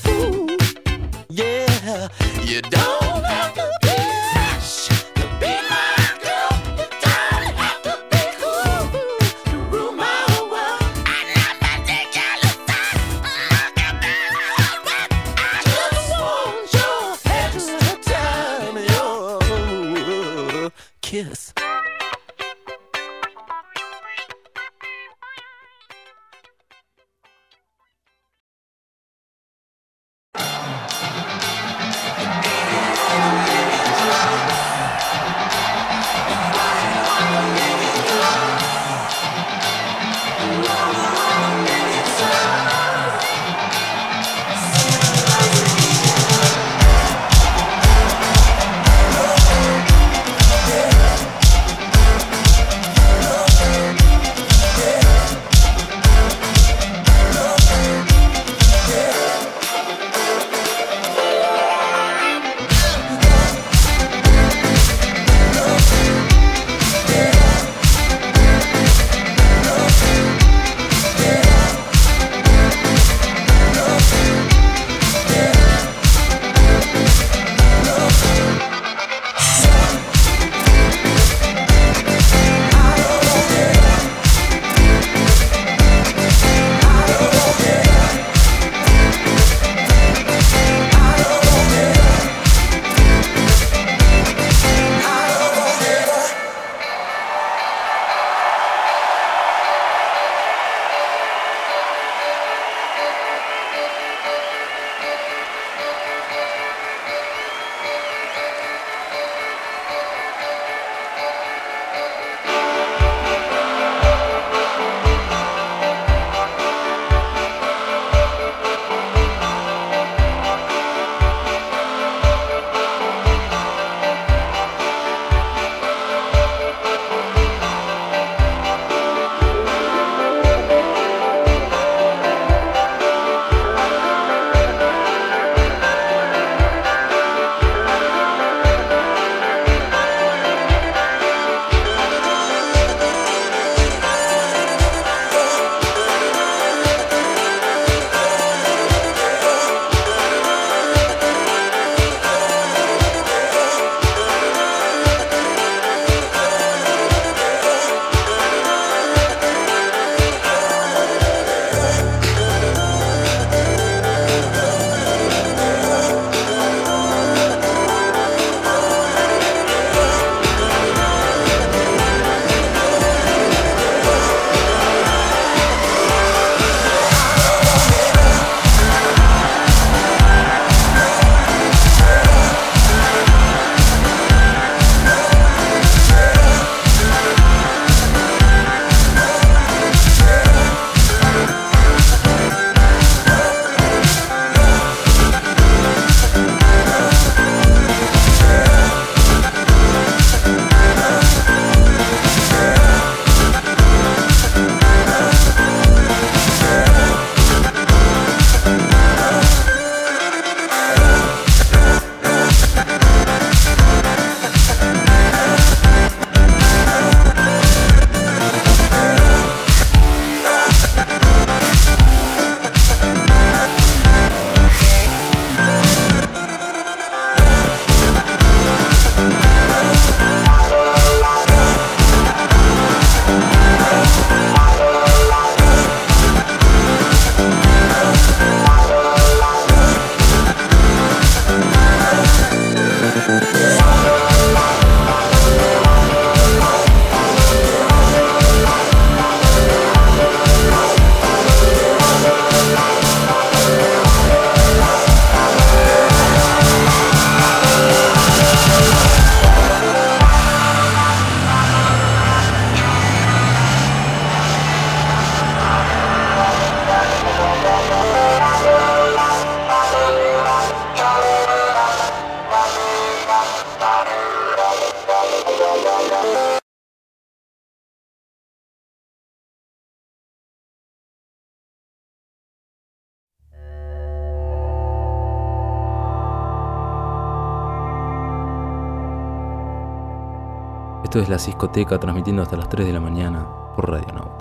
Esto es La Ciscoteca, transmitiendo hasta las 3 de la mañana por Radionauta.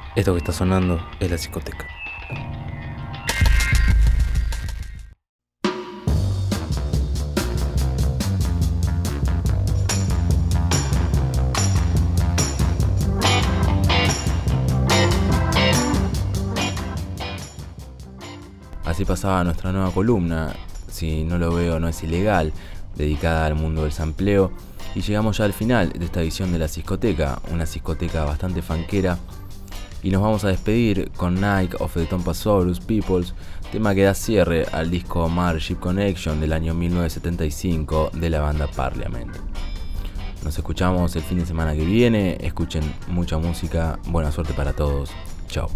Esto que está sonando es la discoteca. Así pasaba nuestra nueva columna, Si no lo veo no es ilegal, dedicada al mundo del sampleo. Y llegamos ya al final de esta edición de la Ciscoteca, una Ciscoteca bastante fanquera. Y nos vamos a despedir con Nike of the Tompasaurus Peoples, tema que da cierre al disco Marship Connection del año 1975 de la banda Parliament. Nos escuchamos el fin de semana que viene, escuchen mucha música, buena suerte para todos, chao.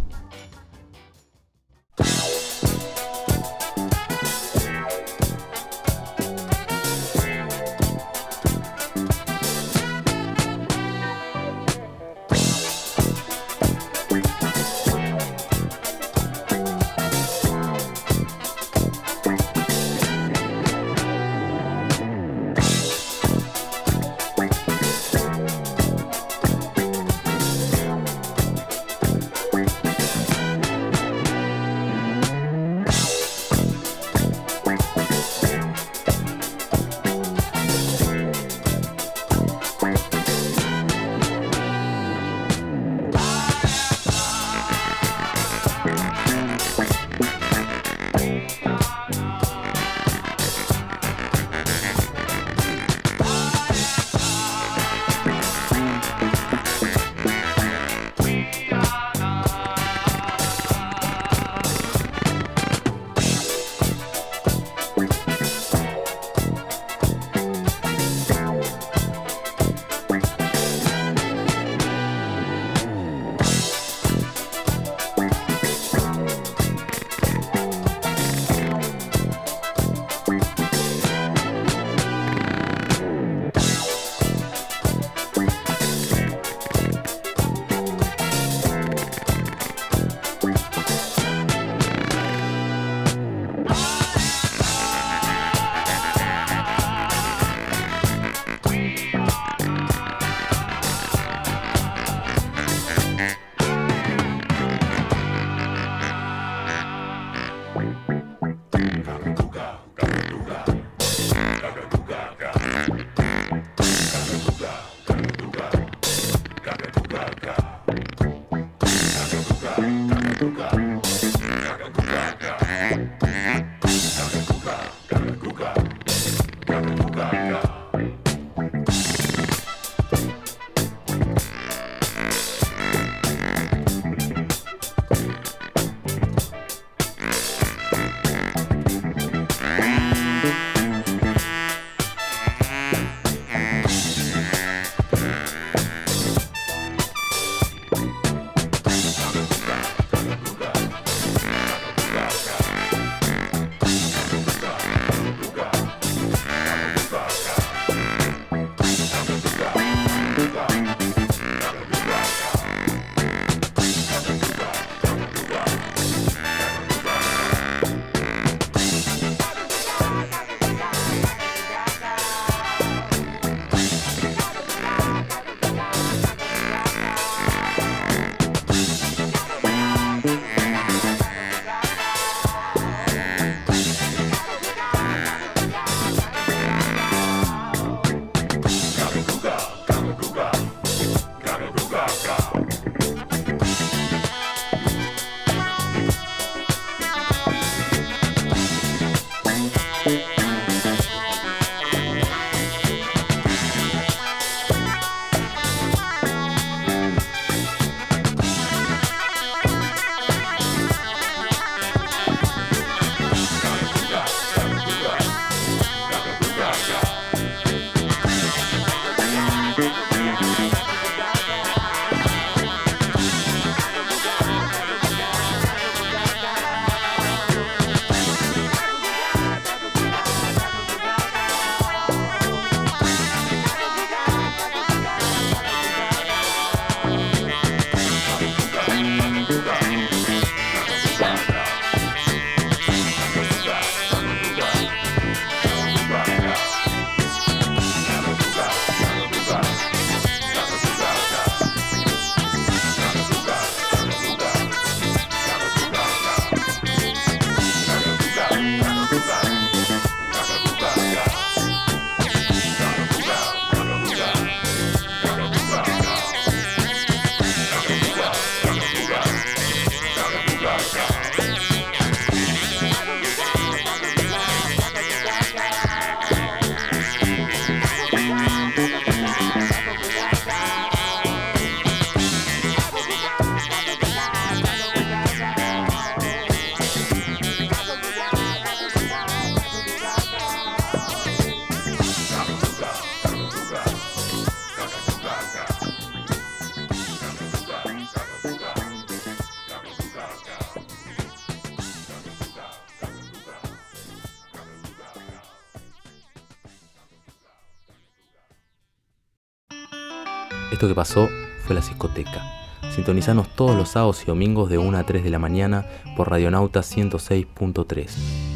Esto que pasó fue la Ciscoteca. Sintonizanos todos los sábados y domingos de 1 a 3 de la mañana por Radionauta 106.3.